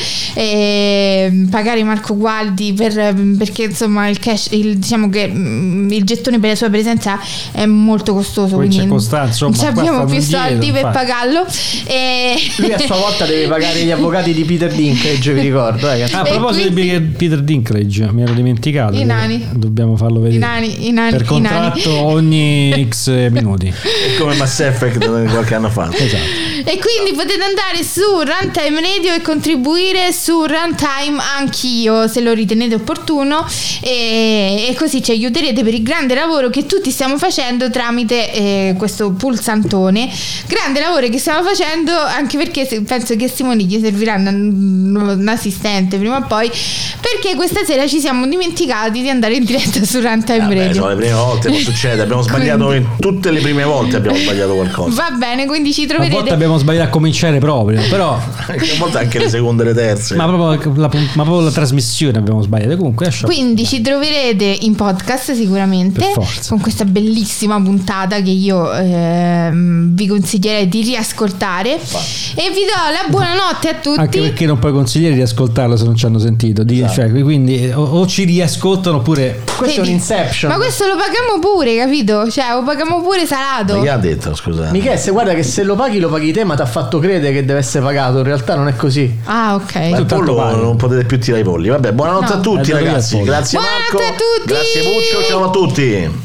pagare Marco Gualdi perché insomma il cash, diciamo che il gettone per la sua presenza è molto costoso, poi quindi non abbiamo più soldi per pagarlo. Lui a sua volta deve pagare gli avvocati di Peter Dinklage, vi ricordo. A proposito di Peter Dinklage, mi ero dimenticato. I nani. Dobbiamo farlo vedere. Per contratto ogni X minuti. Come Mass Effect qualche anno fa. Esatto. E quindi potete andare su Runtime Radio e contribuire su Runtime anch'io, se lo ritenete opportuno, e così ci aiuterete per il grande lavoro che tutti stiamo facendo tramite questo pulsantone. Grande lavoro che stiamo facendo, anche perché penso che a Simone gli servirà un assistente prima o poi, perché questa sera ci siamo dimenticati di andare in diretta su Runtime Radio. Sono le prime volte, non succede, abbiamo sbagliato in tutte le prime volte, abbiamo sbagliato qualcosa. Va bene, quindi ci A troverete. volte abbiamo sbagliato a cominciare proprio, però a volte anche le seconde e le terze. Ma proprio la trasmissione abbiamo sbagliato. Comunque quindi ci troverete in podcast sicuramente con questa bellissima puntata che io vi consiglierei di riascoltare. E vi do la buonanotte a tutti. Anche perché non puoi consigliare di ascoltarlo se non ci hanno sentito. Cioè, quindi o ci riascoltano oppure. Questo è un Inception. Ma questo lo paghiamo pure, capito? Cioè lo paghiamo pure salato. Ma chi ha detto, scusa? Michele, se guarda che se lo paghi te, ma ti ha fatto credere che deve essere pagato. In realtà non è così. Ah, ok. Ma il pollo non potete più tirare i polli. Vabbè, buonanotte a tutti, ragazzi. Grazie buonanotte Marco. A tutti. Grazie Puccio, ciao a tutti.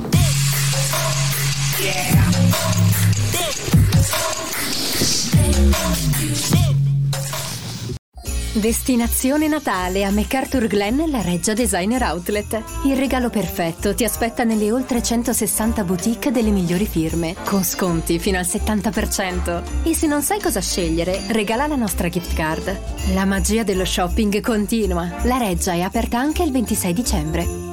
Destinazione Natale a MacArthur Glen, la Reggia Designer Outlet. Il regalo perfetto ti aspetta nelle oltre 160 boutique delle migliori firme, con sconti fino al 70%. E se non sai cosa scegliere, regala la nostra gift card. La magia dello shopping continua. La Reggia è aperta anche il 26 dicembre.